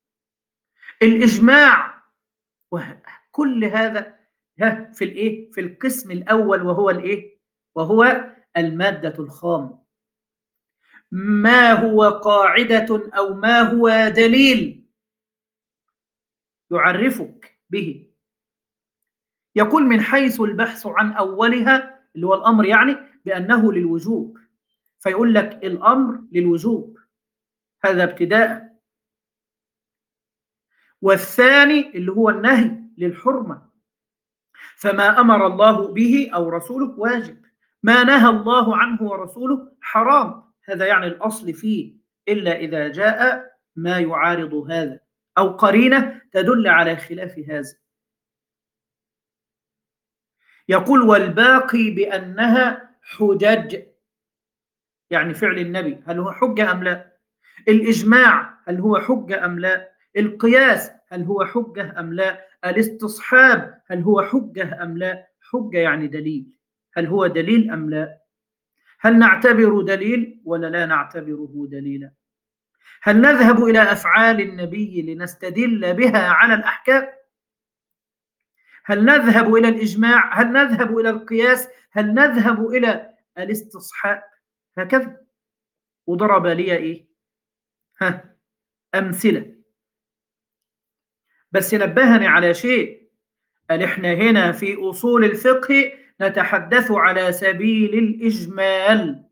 الإجماع وكل هذا في الإيه؟ في القسم الأول وهو الإيه؟ وهو المادة الخام. ما هو قاعدة أو ما هو دليل يعرفك به. يقول من حيث البحث عن أولها اللي هو الأمر، يعني بأنه للوجوب، فيقول لك الأمر للوجوب، هذا ابتداء. والثاني اللي هو النهي للحرمة، فما أمر الله به أو رسوله واجب، ما نهى الله عنه ورسوله حرام، هذا يعني الأصل فيه، إلا إذا جاء ما يعارض هذا أو قرينة تدل على خلاف هذا. يقول والباقي بأنها حجج، يعني فعل النبي هل هو حجة أم لا؟ الإجماع هل هو حجة أم لا؟ القياس هل هو حجة أم لا؟ الاستصحاب هل هو حجة أم لا؟ حجة يعني دليل، هل هو دليل أم لا؟ هل نعتبر دليل ولا لا نعتبره دليلا؟ هل نذهب إلى أفعال النبي لنستدل بها على الأحكام؟ هل نذهب إلى الإجماع؟ هل نذهب إلى القياس؟ هل نذهب إلى الاستصحاب؟ هكذا. وضرب لي إيه؟ ها أمثلة، بس نبهني على شيء، قال إحنا هنا في أصول الفقه نتحدث على سبيل الإجمال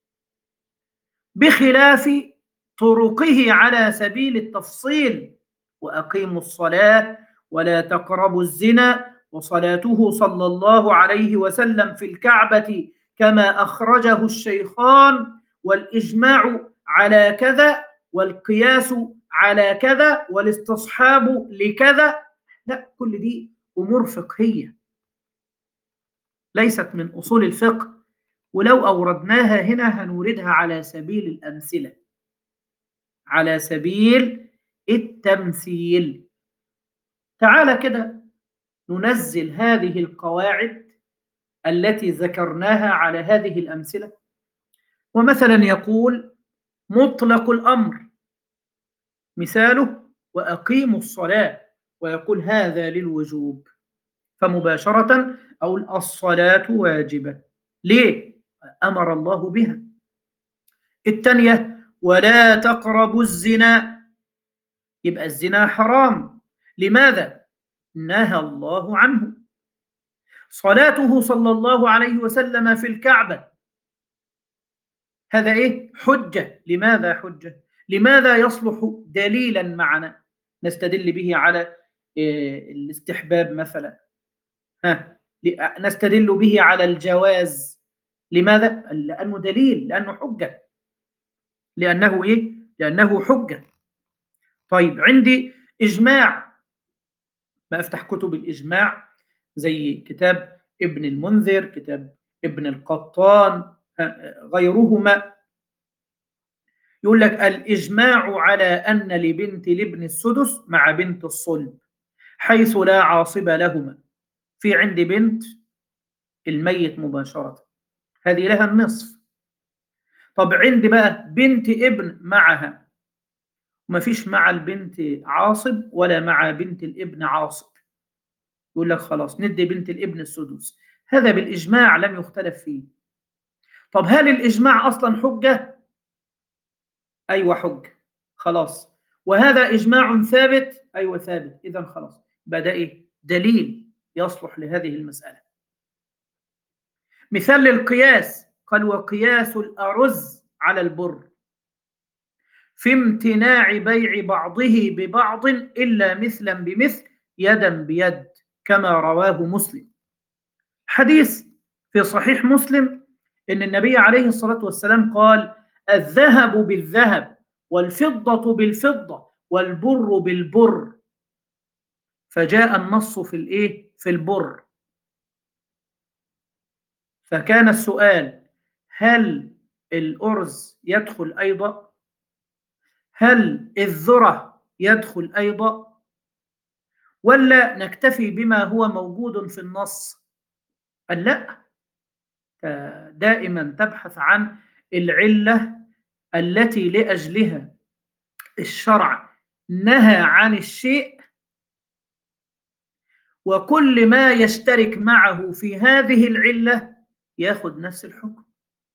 بخلاف طرقه على سبيل التفصيل. وأقيموا الصلاة ولا تقربوا الزنا، وصلاته صلى الله عليه وسلم في الكعبة كما أخرجه الشيخان، والإجماع على كذا، والقياس على كذا، والاستصحاب لكذا. لا، كل دي أمور فقهية ليست من أصول الفقه، ولو أوردناها هنا هنوردها على سبيل الأمثلة، على سبيل التمثيل. تعال كده ننزل هذه القواعد التي ذكرناها على هذه الأمثلة. ومثلا يقول مطلق الأمر مثاله وأقيموا الصلاة، ويقول هذا للوجوب، فمباشرة أقول الصلاة واجبة. ليه؟ أمر الله بها. الثانية ولا تقربوا الزنا، يبقى الزنا حرام، لماذا؟ نهى الله عنه. صلاته صلى الله عليه وسلم في الكعبة، هذا إيه؟ حجة. لماذا حجة؟ لماذا يصلح دليلا معنا نستدل به على إيه الاستحباب مثلا؟ ها، نستدل به على الجواز. لماذا؟ لأنه دليل، لأنه حجة، لأنه إيه؟ لأنه حجة. طيب عندي إجماع، ما أفتح كتب الإجماع زي كتاب ابن المنذر، كتاب ابن القطان، غيرهما، يقول لك الإجماع على أن لبنت الابن السدس مع بنت الصلب حيث لا عاصب لهما. في عندي بنت الميت مباشرة، هذه لها النصف. طب عندي بقى بنت ابن معها، ما فيش مع البنت عاصب ولا مع بنت الابن عاصب، يقول لك خلاص ندي بنت الابن السدس. هذا بالإجماع لم يختلف فيه. طب هل الإجماع أصلا حجة؟ أيوة حجة، خلاص. وهذا إجماع ثابت؟ أيوة ثابت، إذا خلاص بدأ إيه؟ دليل يصلح لهذه المسألة. مثال للقياس، قال وقياس الأرز على البر في امتناع بيع بعضه ببعض إلا مثلا بمثل يدا بيد كما رواه مسلم. حديث في صحيح مسلم إن النبي عليه الصلاة والسلام قال الذهب بالذهب والفضة بالفضة والبر بالبر، فجاء النص في الإيه؟ في البر. فكان السؤال هل الأرز يدخل أيضا؟ هل الذرة يدخل أيضا؟ ولا نكتفي بما هو موجود في النص؟ قال لا، دائما تبحث عن العلة التي لأجلها الشرع نهى عن الشيء وكل ما يشترك معه في هذه العلة ياخد نفس الحكم.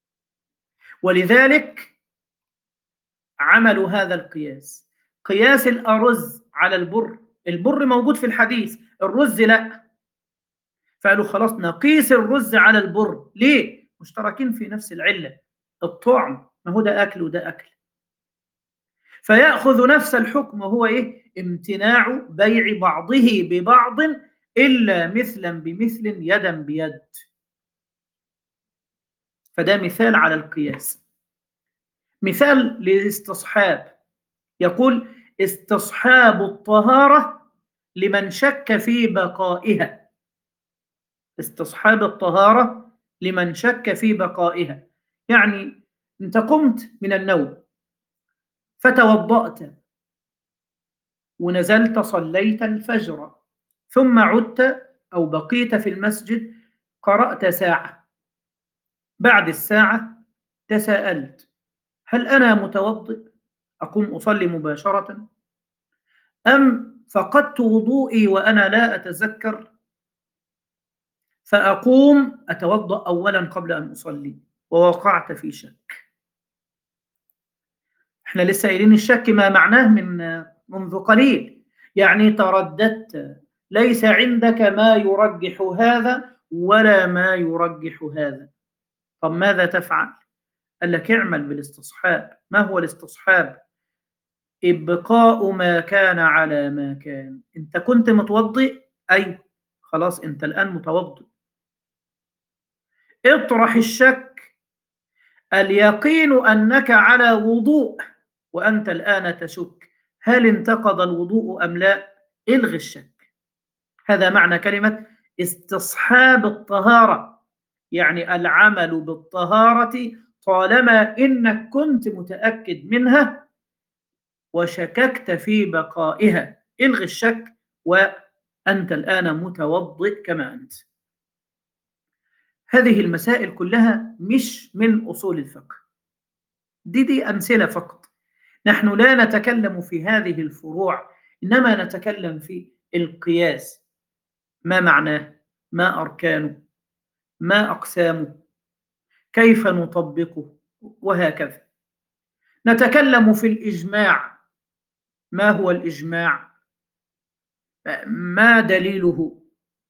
ولذلك عملوا هذا القياس، قياس الأرز على البر. البر موجود في الحديث، الرز لا، فقالوا خلاص نقيس الرز على البر. ليه؟ مشتركين في نفس العلة، الطعم، ما هو ده أكل وده أكل، فيأخذ نفس الحكم، وهو إيه؟ امتناع بيع بعضه ببعض إلا مثلا بمثل يدا بيد. فده مثال على القياس. مثال للاستصحاب، يقول استصحاب الطهارة لمن شك في بقائها. استصحاب الطهارة لمن شك في بقائها، يعني انت قمت من النوم فتوضأت ونزلت صليت الفجر، ثم عدت أو بقيت في المسجد قرأت ساعة، بعد الساعة تساءلت هل أنا متوضئ أقوم أصلي مباشرة، أم فقدت وضوئي وأنا لا أتذكر فأقوم أتوضأ أولا قبل أن أصلي، ووقعت في شك. احنا لسه قايلين الشك ما معناه من منذ قليل، يعني ترددت، ليس عندك ما يرجح هذا ولا ما يرجح هذا. طب ماذا تفعل؟ قال لك اعمل بالاستصحاب. ما هو الاستصحاب؟ إبقاء ما كان على ما كان. أنت كنت متوضئ، أي خلاص أنت الآن متوضئ. اطرح الشك، اليقين أنك على وضوء وأنت الآن تشك هل انتقض الوضوء أم لا، الغي الشك. هذا معنى كلمة استصحاب الطهارة، يعني العمل بالطهارة طالما إنك كنت متأكد منها وشككت في بقائها، الغي الشك وأنت الآن متوضئ كما أنت. هذه المسائل كلها مش من أصول الفقه، دي دي أمثلة فقط. نحن لا نتكلم في هذه الفروع، إنما نتكلم في القياس، ما معناه، ما أركانه، ما أقسامه، كيف نطبقه، وهكذا. نتكلم في الإجماع، ما هو الإجماع، ما دليله،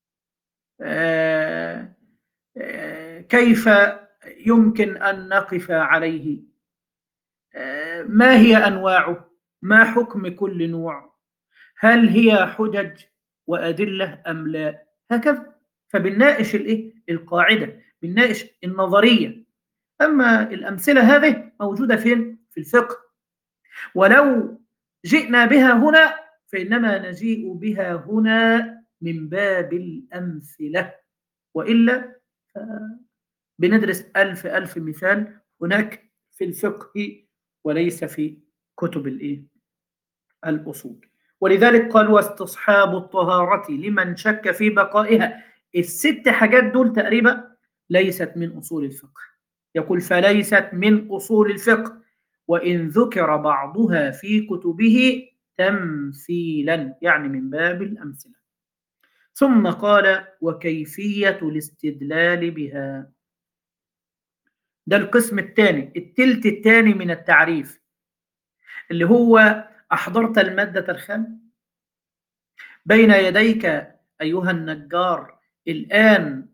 آه آه كيف يمكن أن نقف عليه، آه ما هي أنواعه، ما حكم كل نوع، هل هي حجج وأدلة أم لا، هكذا. فبنناقش الإيه؟ القاعدة، بنناقش النظرية. أما الأمثلة هذه موجودة فين؟ في الفقه. ولو جئنا بها هنا فإنما نجيء بها هنا من باب الأمثلة، وإلا بندرس ألف ألف مثال هناك في الفقه وليس في كتب الإيه؟ الأصول. ولذلك قال واستصحاب الطهارة لمن شك في بقائها. الست حاجات دول تقريبا ليست من أصول الفقه. يقول فليست من أصول الفقه وإن ذكر بعضها في كتبه تمثيلا، يعني من باب الأمثلة. ثم قال وكيفية الاستدلال بها. ده القسم الثاني، التلت الثاني من التعريف، اللي هو أحضرت المادة الخام بين يديك أيها النجار الآن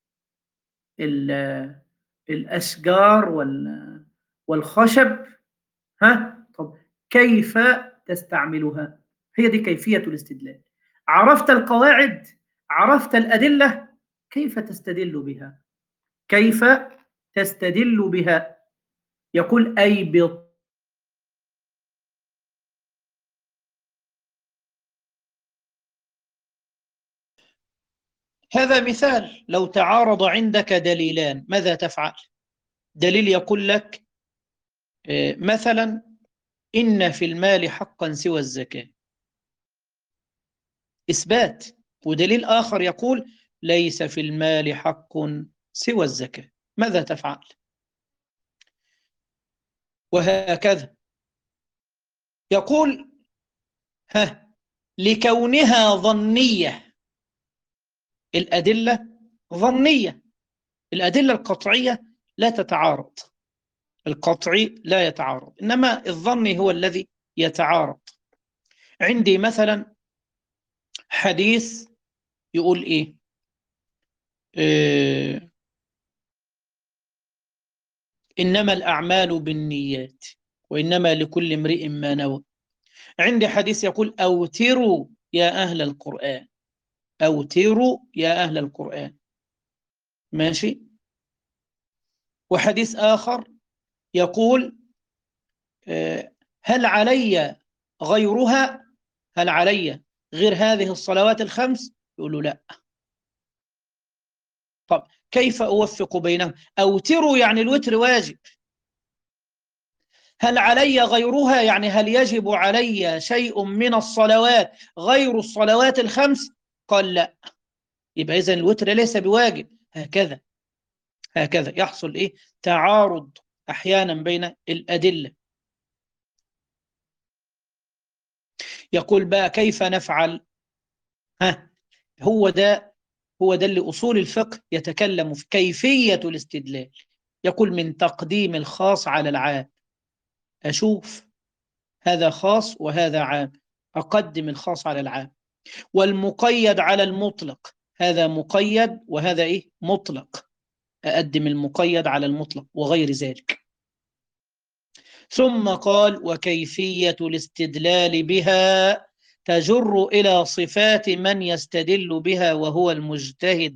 الأشجار والخشب، ها؟ طب كيف تستعملها؟ هي دي كيفية الاستدلال. عرفت القواعد، عرفت الأدلة، كيف تستدل بها؟ كيف تستدل بها؟ يقول أي بط هذا مثال. لو تعارض عندك دليلان ماذا تفعل؟ دليل يقول لك مثلا إن في المال حقا سوى الزكاة، إثبات. ودليل آخر يقول ليس في المال حق سوى الزكاة، ماذا تفعل؟ وهكذا. يقول ها لكونها ظنية الأدلة ظنية، الأدلة القطعية لا تتعارض، القطعي لا يتعارض، إنما الظني هو الذي يتعارض. عندي مثلا حديث يقول إيه؟ إيه إنما الأعمال بالنيات وإنما لكل امرئ ما نوى. عندي حديث يقول أوتروا يا أهل القرآن، أوتروا يا أهل القرآن، ماشي. وحديث آخر يقول هل علي غيرها، هل علي غير هذه الصلوات الخمس؟ يقولوا لا. طب كيف أوفق بينهم؟ أوتروا يعني الوتر واجب، هل علي غيرها يعني هل يجب علي شيء من الصلوات غير الصلوات الخمس؟ قال لا، يبقى إذن الوتر ليس بواجب. هكذا هكذا يحصل إيه؟ تعارض أحيانا بين الأدلة. يقول بقى كيف نفعل؟ ها هو ده هو ده اللي أصول الفقه يتكلم في كيفية الاستدلال. يقول من تقديم الخاص على العام، أشوف هذا خاص وهذا عام، أقدم الخاص على العام. والمقيد على المطلق، هذا مقيد وهذا إيه؟ مطلق، أقدم المقيد على المطلق وغير ذلك. ثم قال وكيفية الاستدلال بها تجر إلى صفات من يستدل بها وهو المجتهد.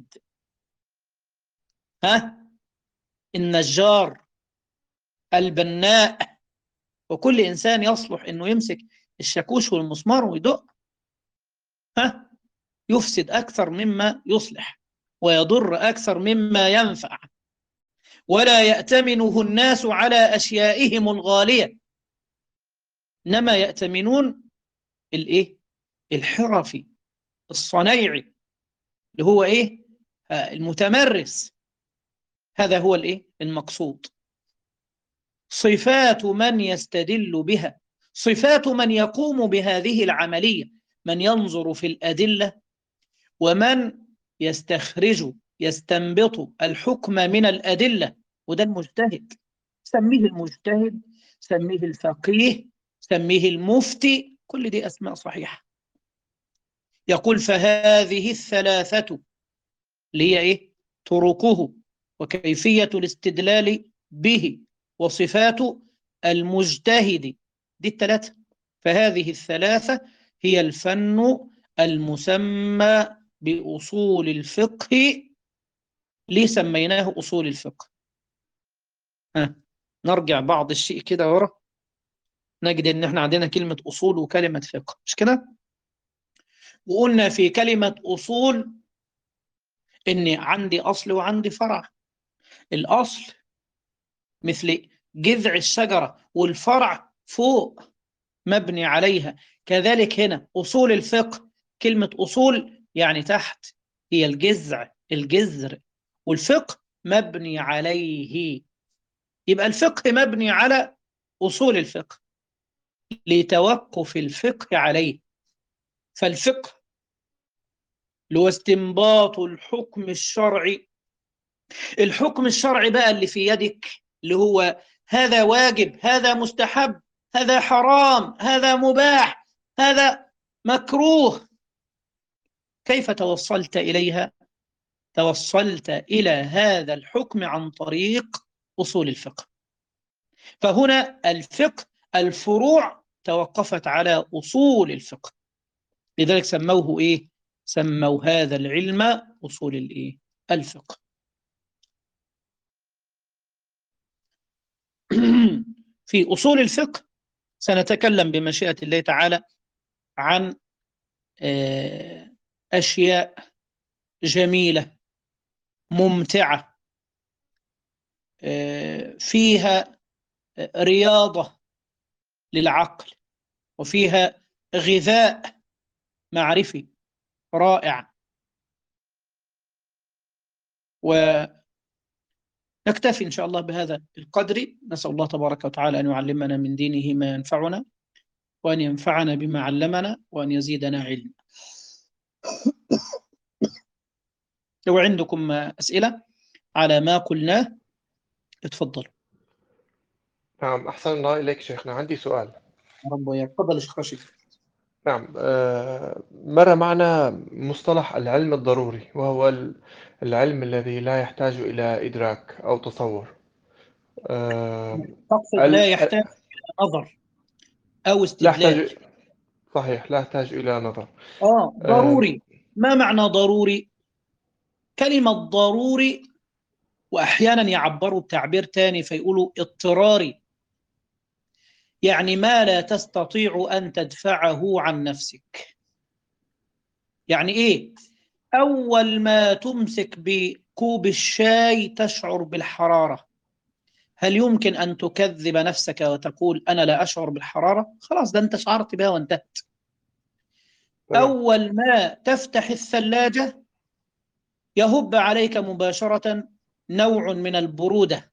ها النجار، البناء، وكل إنسان يصلح إنه يمسك الشاكوش والمسمار ويدق، ها يفسد أكثر مما يصلح ويضر أكثر مما ينفع. ولا يأتمنه الناس على أشيائهم الغالية، إنما يأتمنون الإيه؟ الحرفي الصنيعي اللي هو إيه؟ المتمرس. هذا هو الإيه؟ المقصود. صفات من يستدل بها، صفات من يقوم بهذه العملية، من ينظر في الأدلة ومن يستخرج يستنبط الحكم من الأدلة، وده المجتهد. سميه المجتهد، سميه الفقيه، سميه المفتي، كل دي أسماء صحيحة. يقول فهذه الثلاثة اللي هي إيه؟ طرقه وكيفية الاستدلال به وصفات المجتهد، دي الثلاثة. فهذه الثلاثة هي الفن المسمى بأصول الفقه. ليه سميناه أصول الفقه؟ ها نرجع بعض الشيء كده ورا، نجد ان احنا عندنا كلمة أصول وكلمة فقه، مش كده؟ وقلنا في كلمة أصول إني عندي أصل وعندي فرع. الأصل مثل جذع الشجرة، والفرع فوق مبني عليها. كذلك هنا أصول الفقه، كلمة أصول يعني تحت، هي الجذع الجذر، والفقه مبني عليه. يبقى الفقه مبني على أصول الفقه لتوقف الفقه عليه. فالفقه اللي هو استنباط الحكم الشرعي، الحكم الشرعي بقى اللي في يدك، اللي هو هذا واجب، هذا مستحب، هذا حرام، هذا مباح، هذا مكروه. كيف توصلت إليها؟ توصلت إلى هذا الحكم عن طريق أصول الفقه. فهنا الفقه الفروع توقفت على أصول الفقه، لذلك سموه إيه؟ سموا هذا العلم أصول الإيه؟ الفقه. في أصول الفقه سنتكلم بمشيئة الله تعالى عن أشياء جميلة ممتعة فيها رياضة للعقل، وفيها غذاء معرفي رائع. ونكتفي إن شاء الله بهذا القدر. نسأل الله تبارك وتعالى أن يعلمنا من دينه ما ينفعنا، وأن ينفعنا بما علمنا، وأن يزيدنا علما. لو عندكم أسئلة على ما قلناه اتفضلوا. نعم، أحسن الله إليك شيخنا. عندي سؤال. رب وياك. تفضل شيخ رشيد. نعم، آه، مر معنا مصطلح العلم الضروري، وهو ال- العلم الذي لا يحتاج إلى إدراك أو تصور. آه، تقصد لا ال- يحتاج إلى نظر أو لا استدلال. يحتاج، صحيح، لا يحتاج إلى نظر. آه آه، ضروري. ما معنى ضروري؟ كلمة ضروري، وأحيانا يعبروا بتعبير تاني فيقولوا اضطراري، يعني ما لا تستطيع أن تدفعه عن نفسك. يعني إيه؟ أول ما تمسك بكوب الشاي تشعر بالحرارة، هل يمكن أن تكذب نفسك وتقول أنا لا أشعر بالحرارة؟ خلاص، ده أنت شعرت بها وانتهت. تمام. أول ما تفتح الثلاجة يهب عليك مباشرة نوع من البرودة.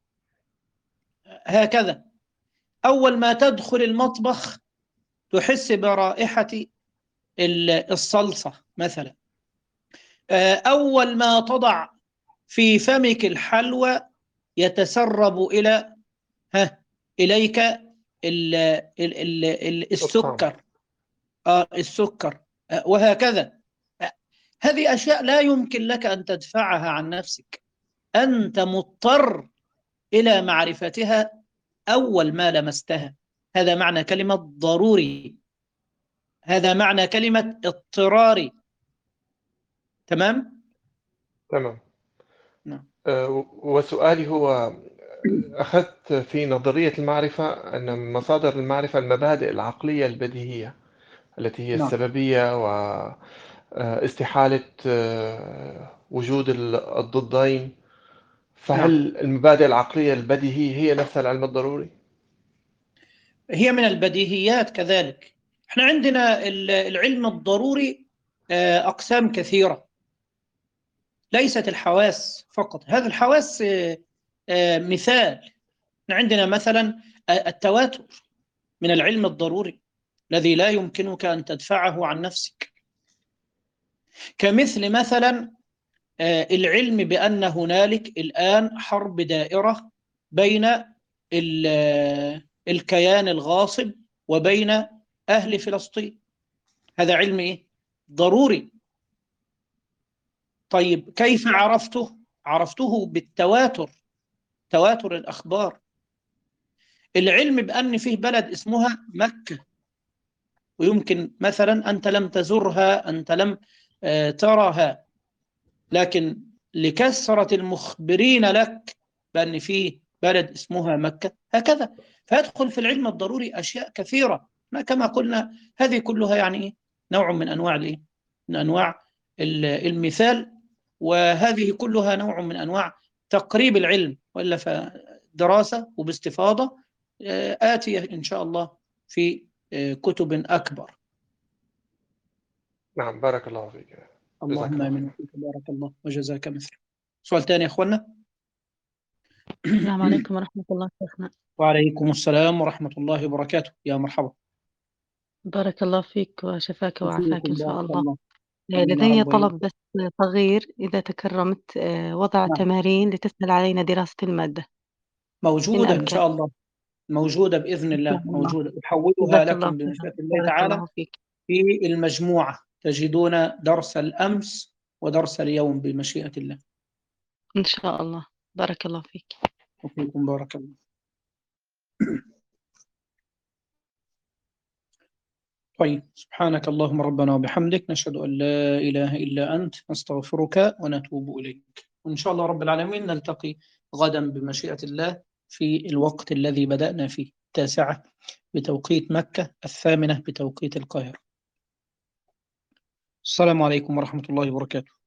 هكذا أول ما تدخل المطبخ تحس برائحة الصلصة مثلا. أول ما تضع في فمك الحلوى يتسرب إلى ها إليك ال ال ال ال الطعم. السكر. آه السكر. آه وهكذا. آه هذه أشياء لا يمكن لك أن تدفعها عن نفسك، أنت مضطر إلى معرفتها أول ما لمستها. هذا معنى كلمة ضروري، هذا معنى كلمة اضطراري. تمام؟ تمام. نعم. آه، وسؤالي هو، أخذت في نظرية المعرفة أن مصادر المعرفة المبادئ العقلية البديهية التي هي نعم. السببية واستحالة وجود ال- الضدين. نعم. فهل المبادئ العقلية البديهية هي نفسها العلم الضروري؟ هي من البديهيات كذلك. احنا عندنا ال- العلم الضروري آه، أقسام كثيرة، ليست الحواس فقط. هذه الحواس آه، آه، مثال. احنا عندنا مثلا آه، التواتر من العلم الضروري الذي لا يمكنك أن تدفعه عن نفسك، كمثل مثلا آه، العلم بأن هنالك الآن حرب دائرة بين ال- آه، الكيان الغاصب وبين أهل فلسطين. هذا علم إيه؟ ضروري. طيب كيف عرفته؟ عرفته بالتواتر، تواتر الأخبار. العلم بأن فيه بلد اسمها مكة، ويمكن مثلا أنت لم تزرها، أنت لم آه، ترها، لكن لكثرة المخبرين لك بأن فيه بلد اسمها مكة، هكذا. فيدخل في العلم الضروري أشياء كثيرة. كما قلنا هذه كلها يعني إيه؟ نوع من أنواع الإيه؟ من أنواع المثال، وهذه كلها نوع من أنواع تقريب العلم، وإلا فدراسة وباستفاضة آه، آتية إن شاء الله في آه، كتب أكبر. نعم، بارك الله فيك. جزاك اللهم الله آمين خير. وفيك، بارك الله وجزاك مثل. سؤال ثاني يا أخوانا. السلام عليكم ورحمة الله شيخنا. وعليكم السلام ورحمة الله وبركاته. يا مرحبا. بارك الله فيك وشفاك وعافاك إن وفيكم شاء بارك الله. الله. آه، آمين يا لدي رب وإياكم. طلب بس صغير، إذا تكرمت آه، وضع نعم. تمارين لتسهل علينا دراسة المادة إن موجودة إن أمكن. شاء الله، موجودة بإذن إن شاء الله، الله. موجودة أحولها جزاك الله لكم خيرا. بمشيئة الله بارك تعالى. الله فيك. في المجموعة تجدون درس الأمس ودرس اليوم بمشيئة الله. إن شاء الله. بارك الله فيك. وفيكم بارك الله. طيب، سبحانك اللهم ربنا وبحمدك، نشهد أن لا إله إلا أنت، نستغفرك ونتوب إليك. وإن شاء الله رب العالمين نلتقي غدا بمشيئة الله في الوقت الذي بدأنا فيه، التاسعة بتوقيت مكة، الثامنة بتوقيت القاهرة. السلام عليكم ورحمة الله وبركاته.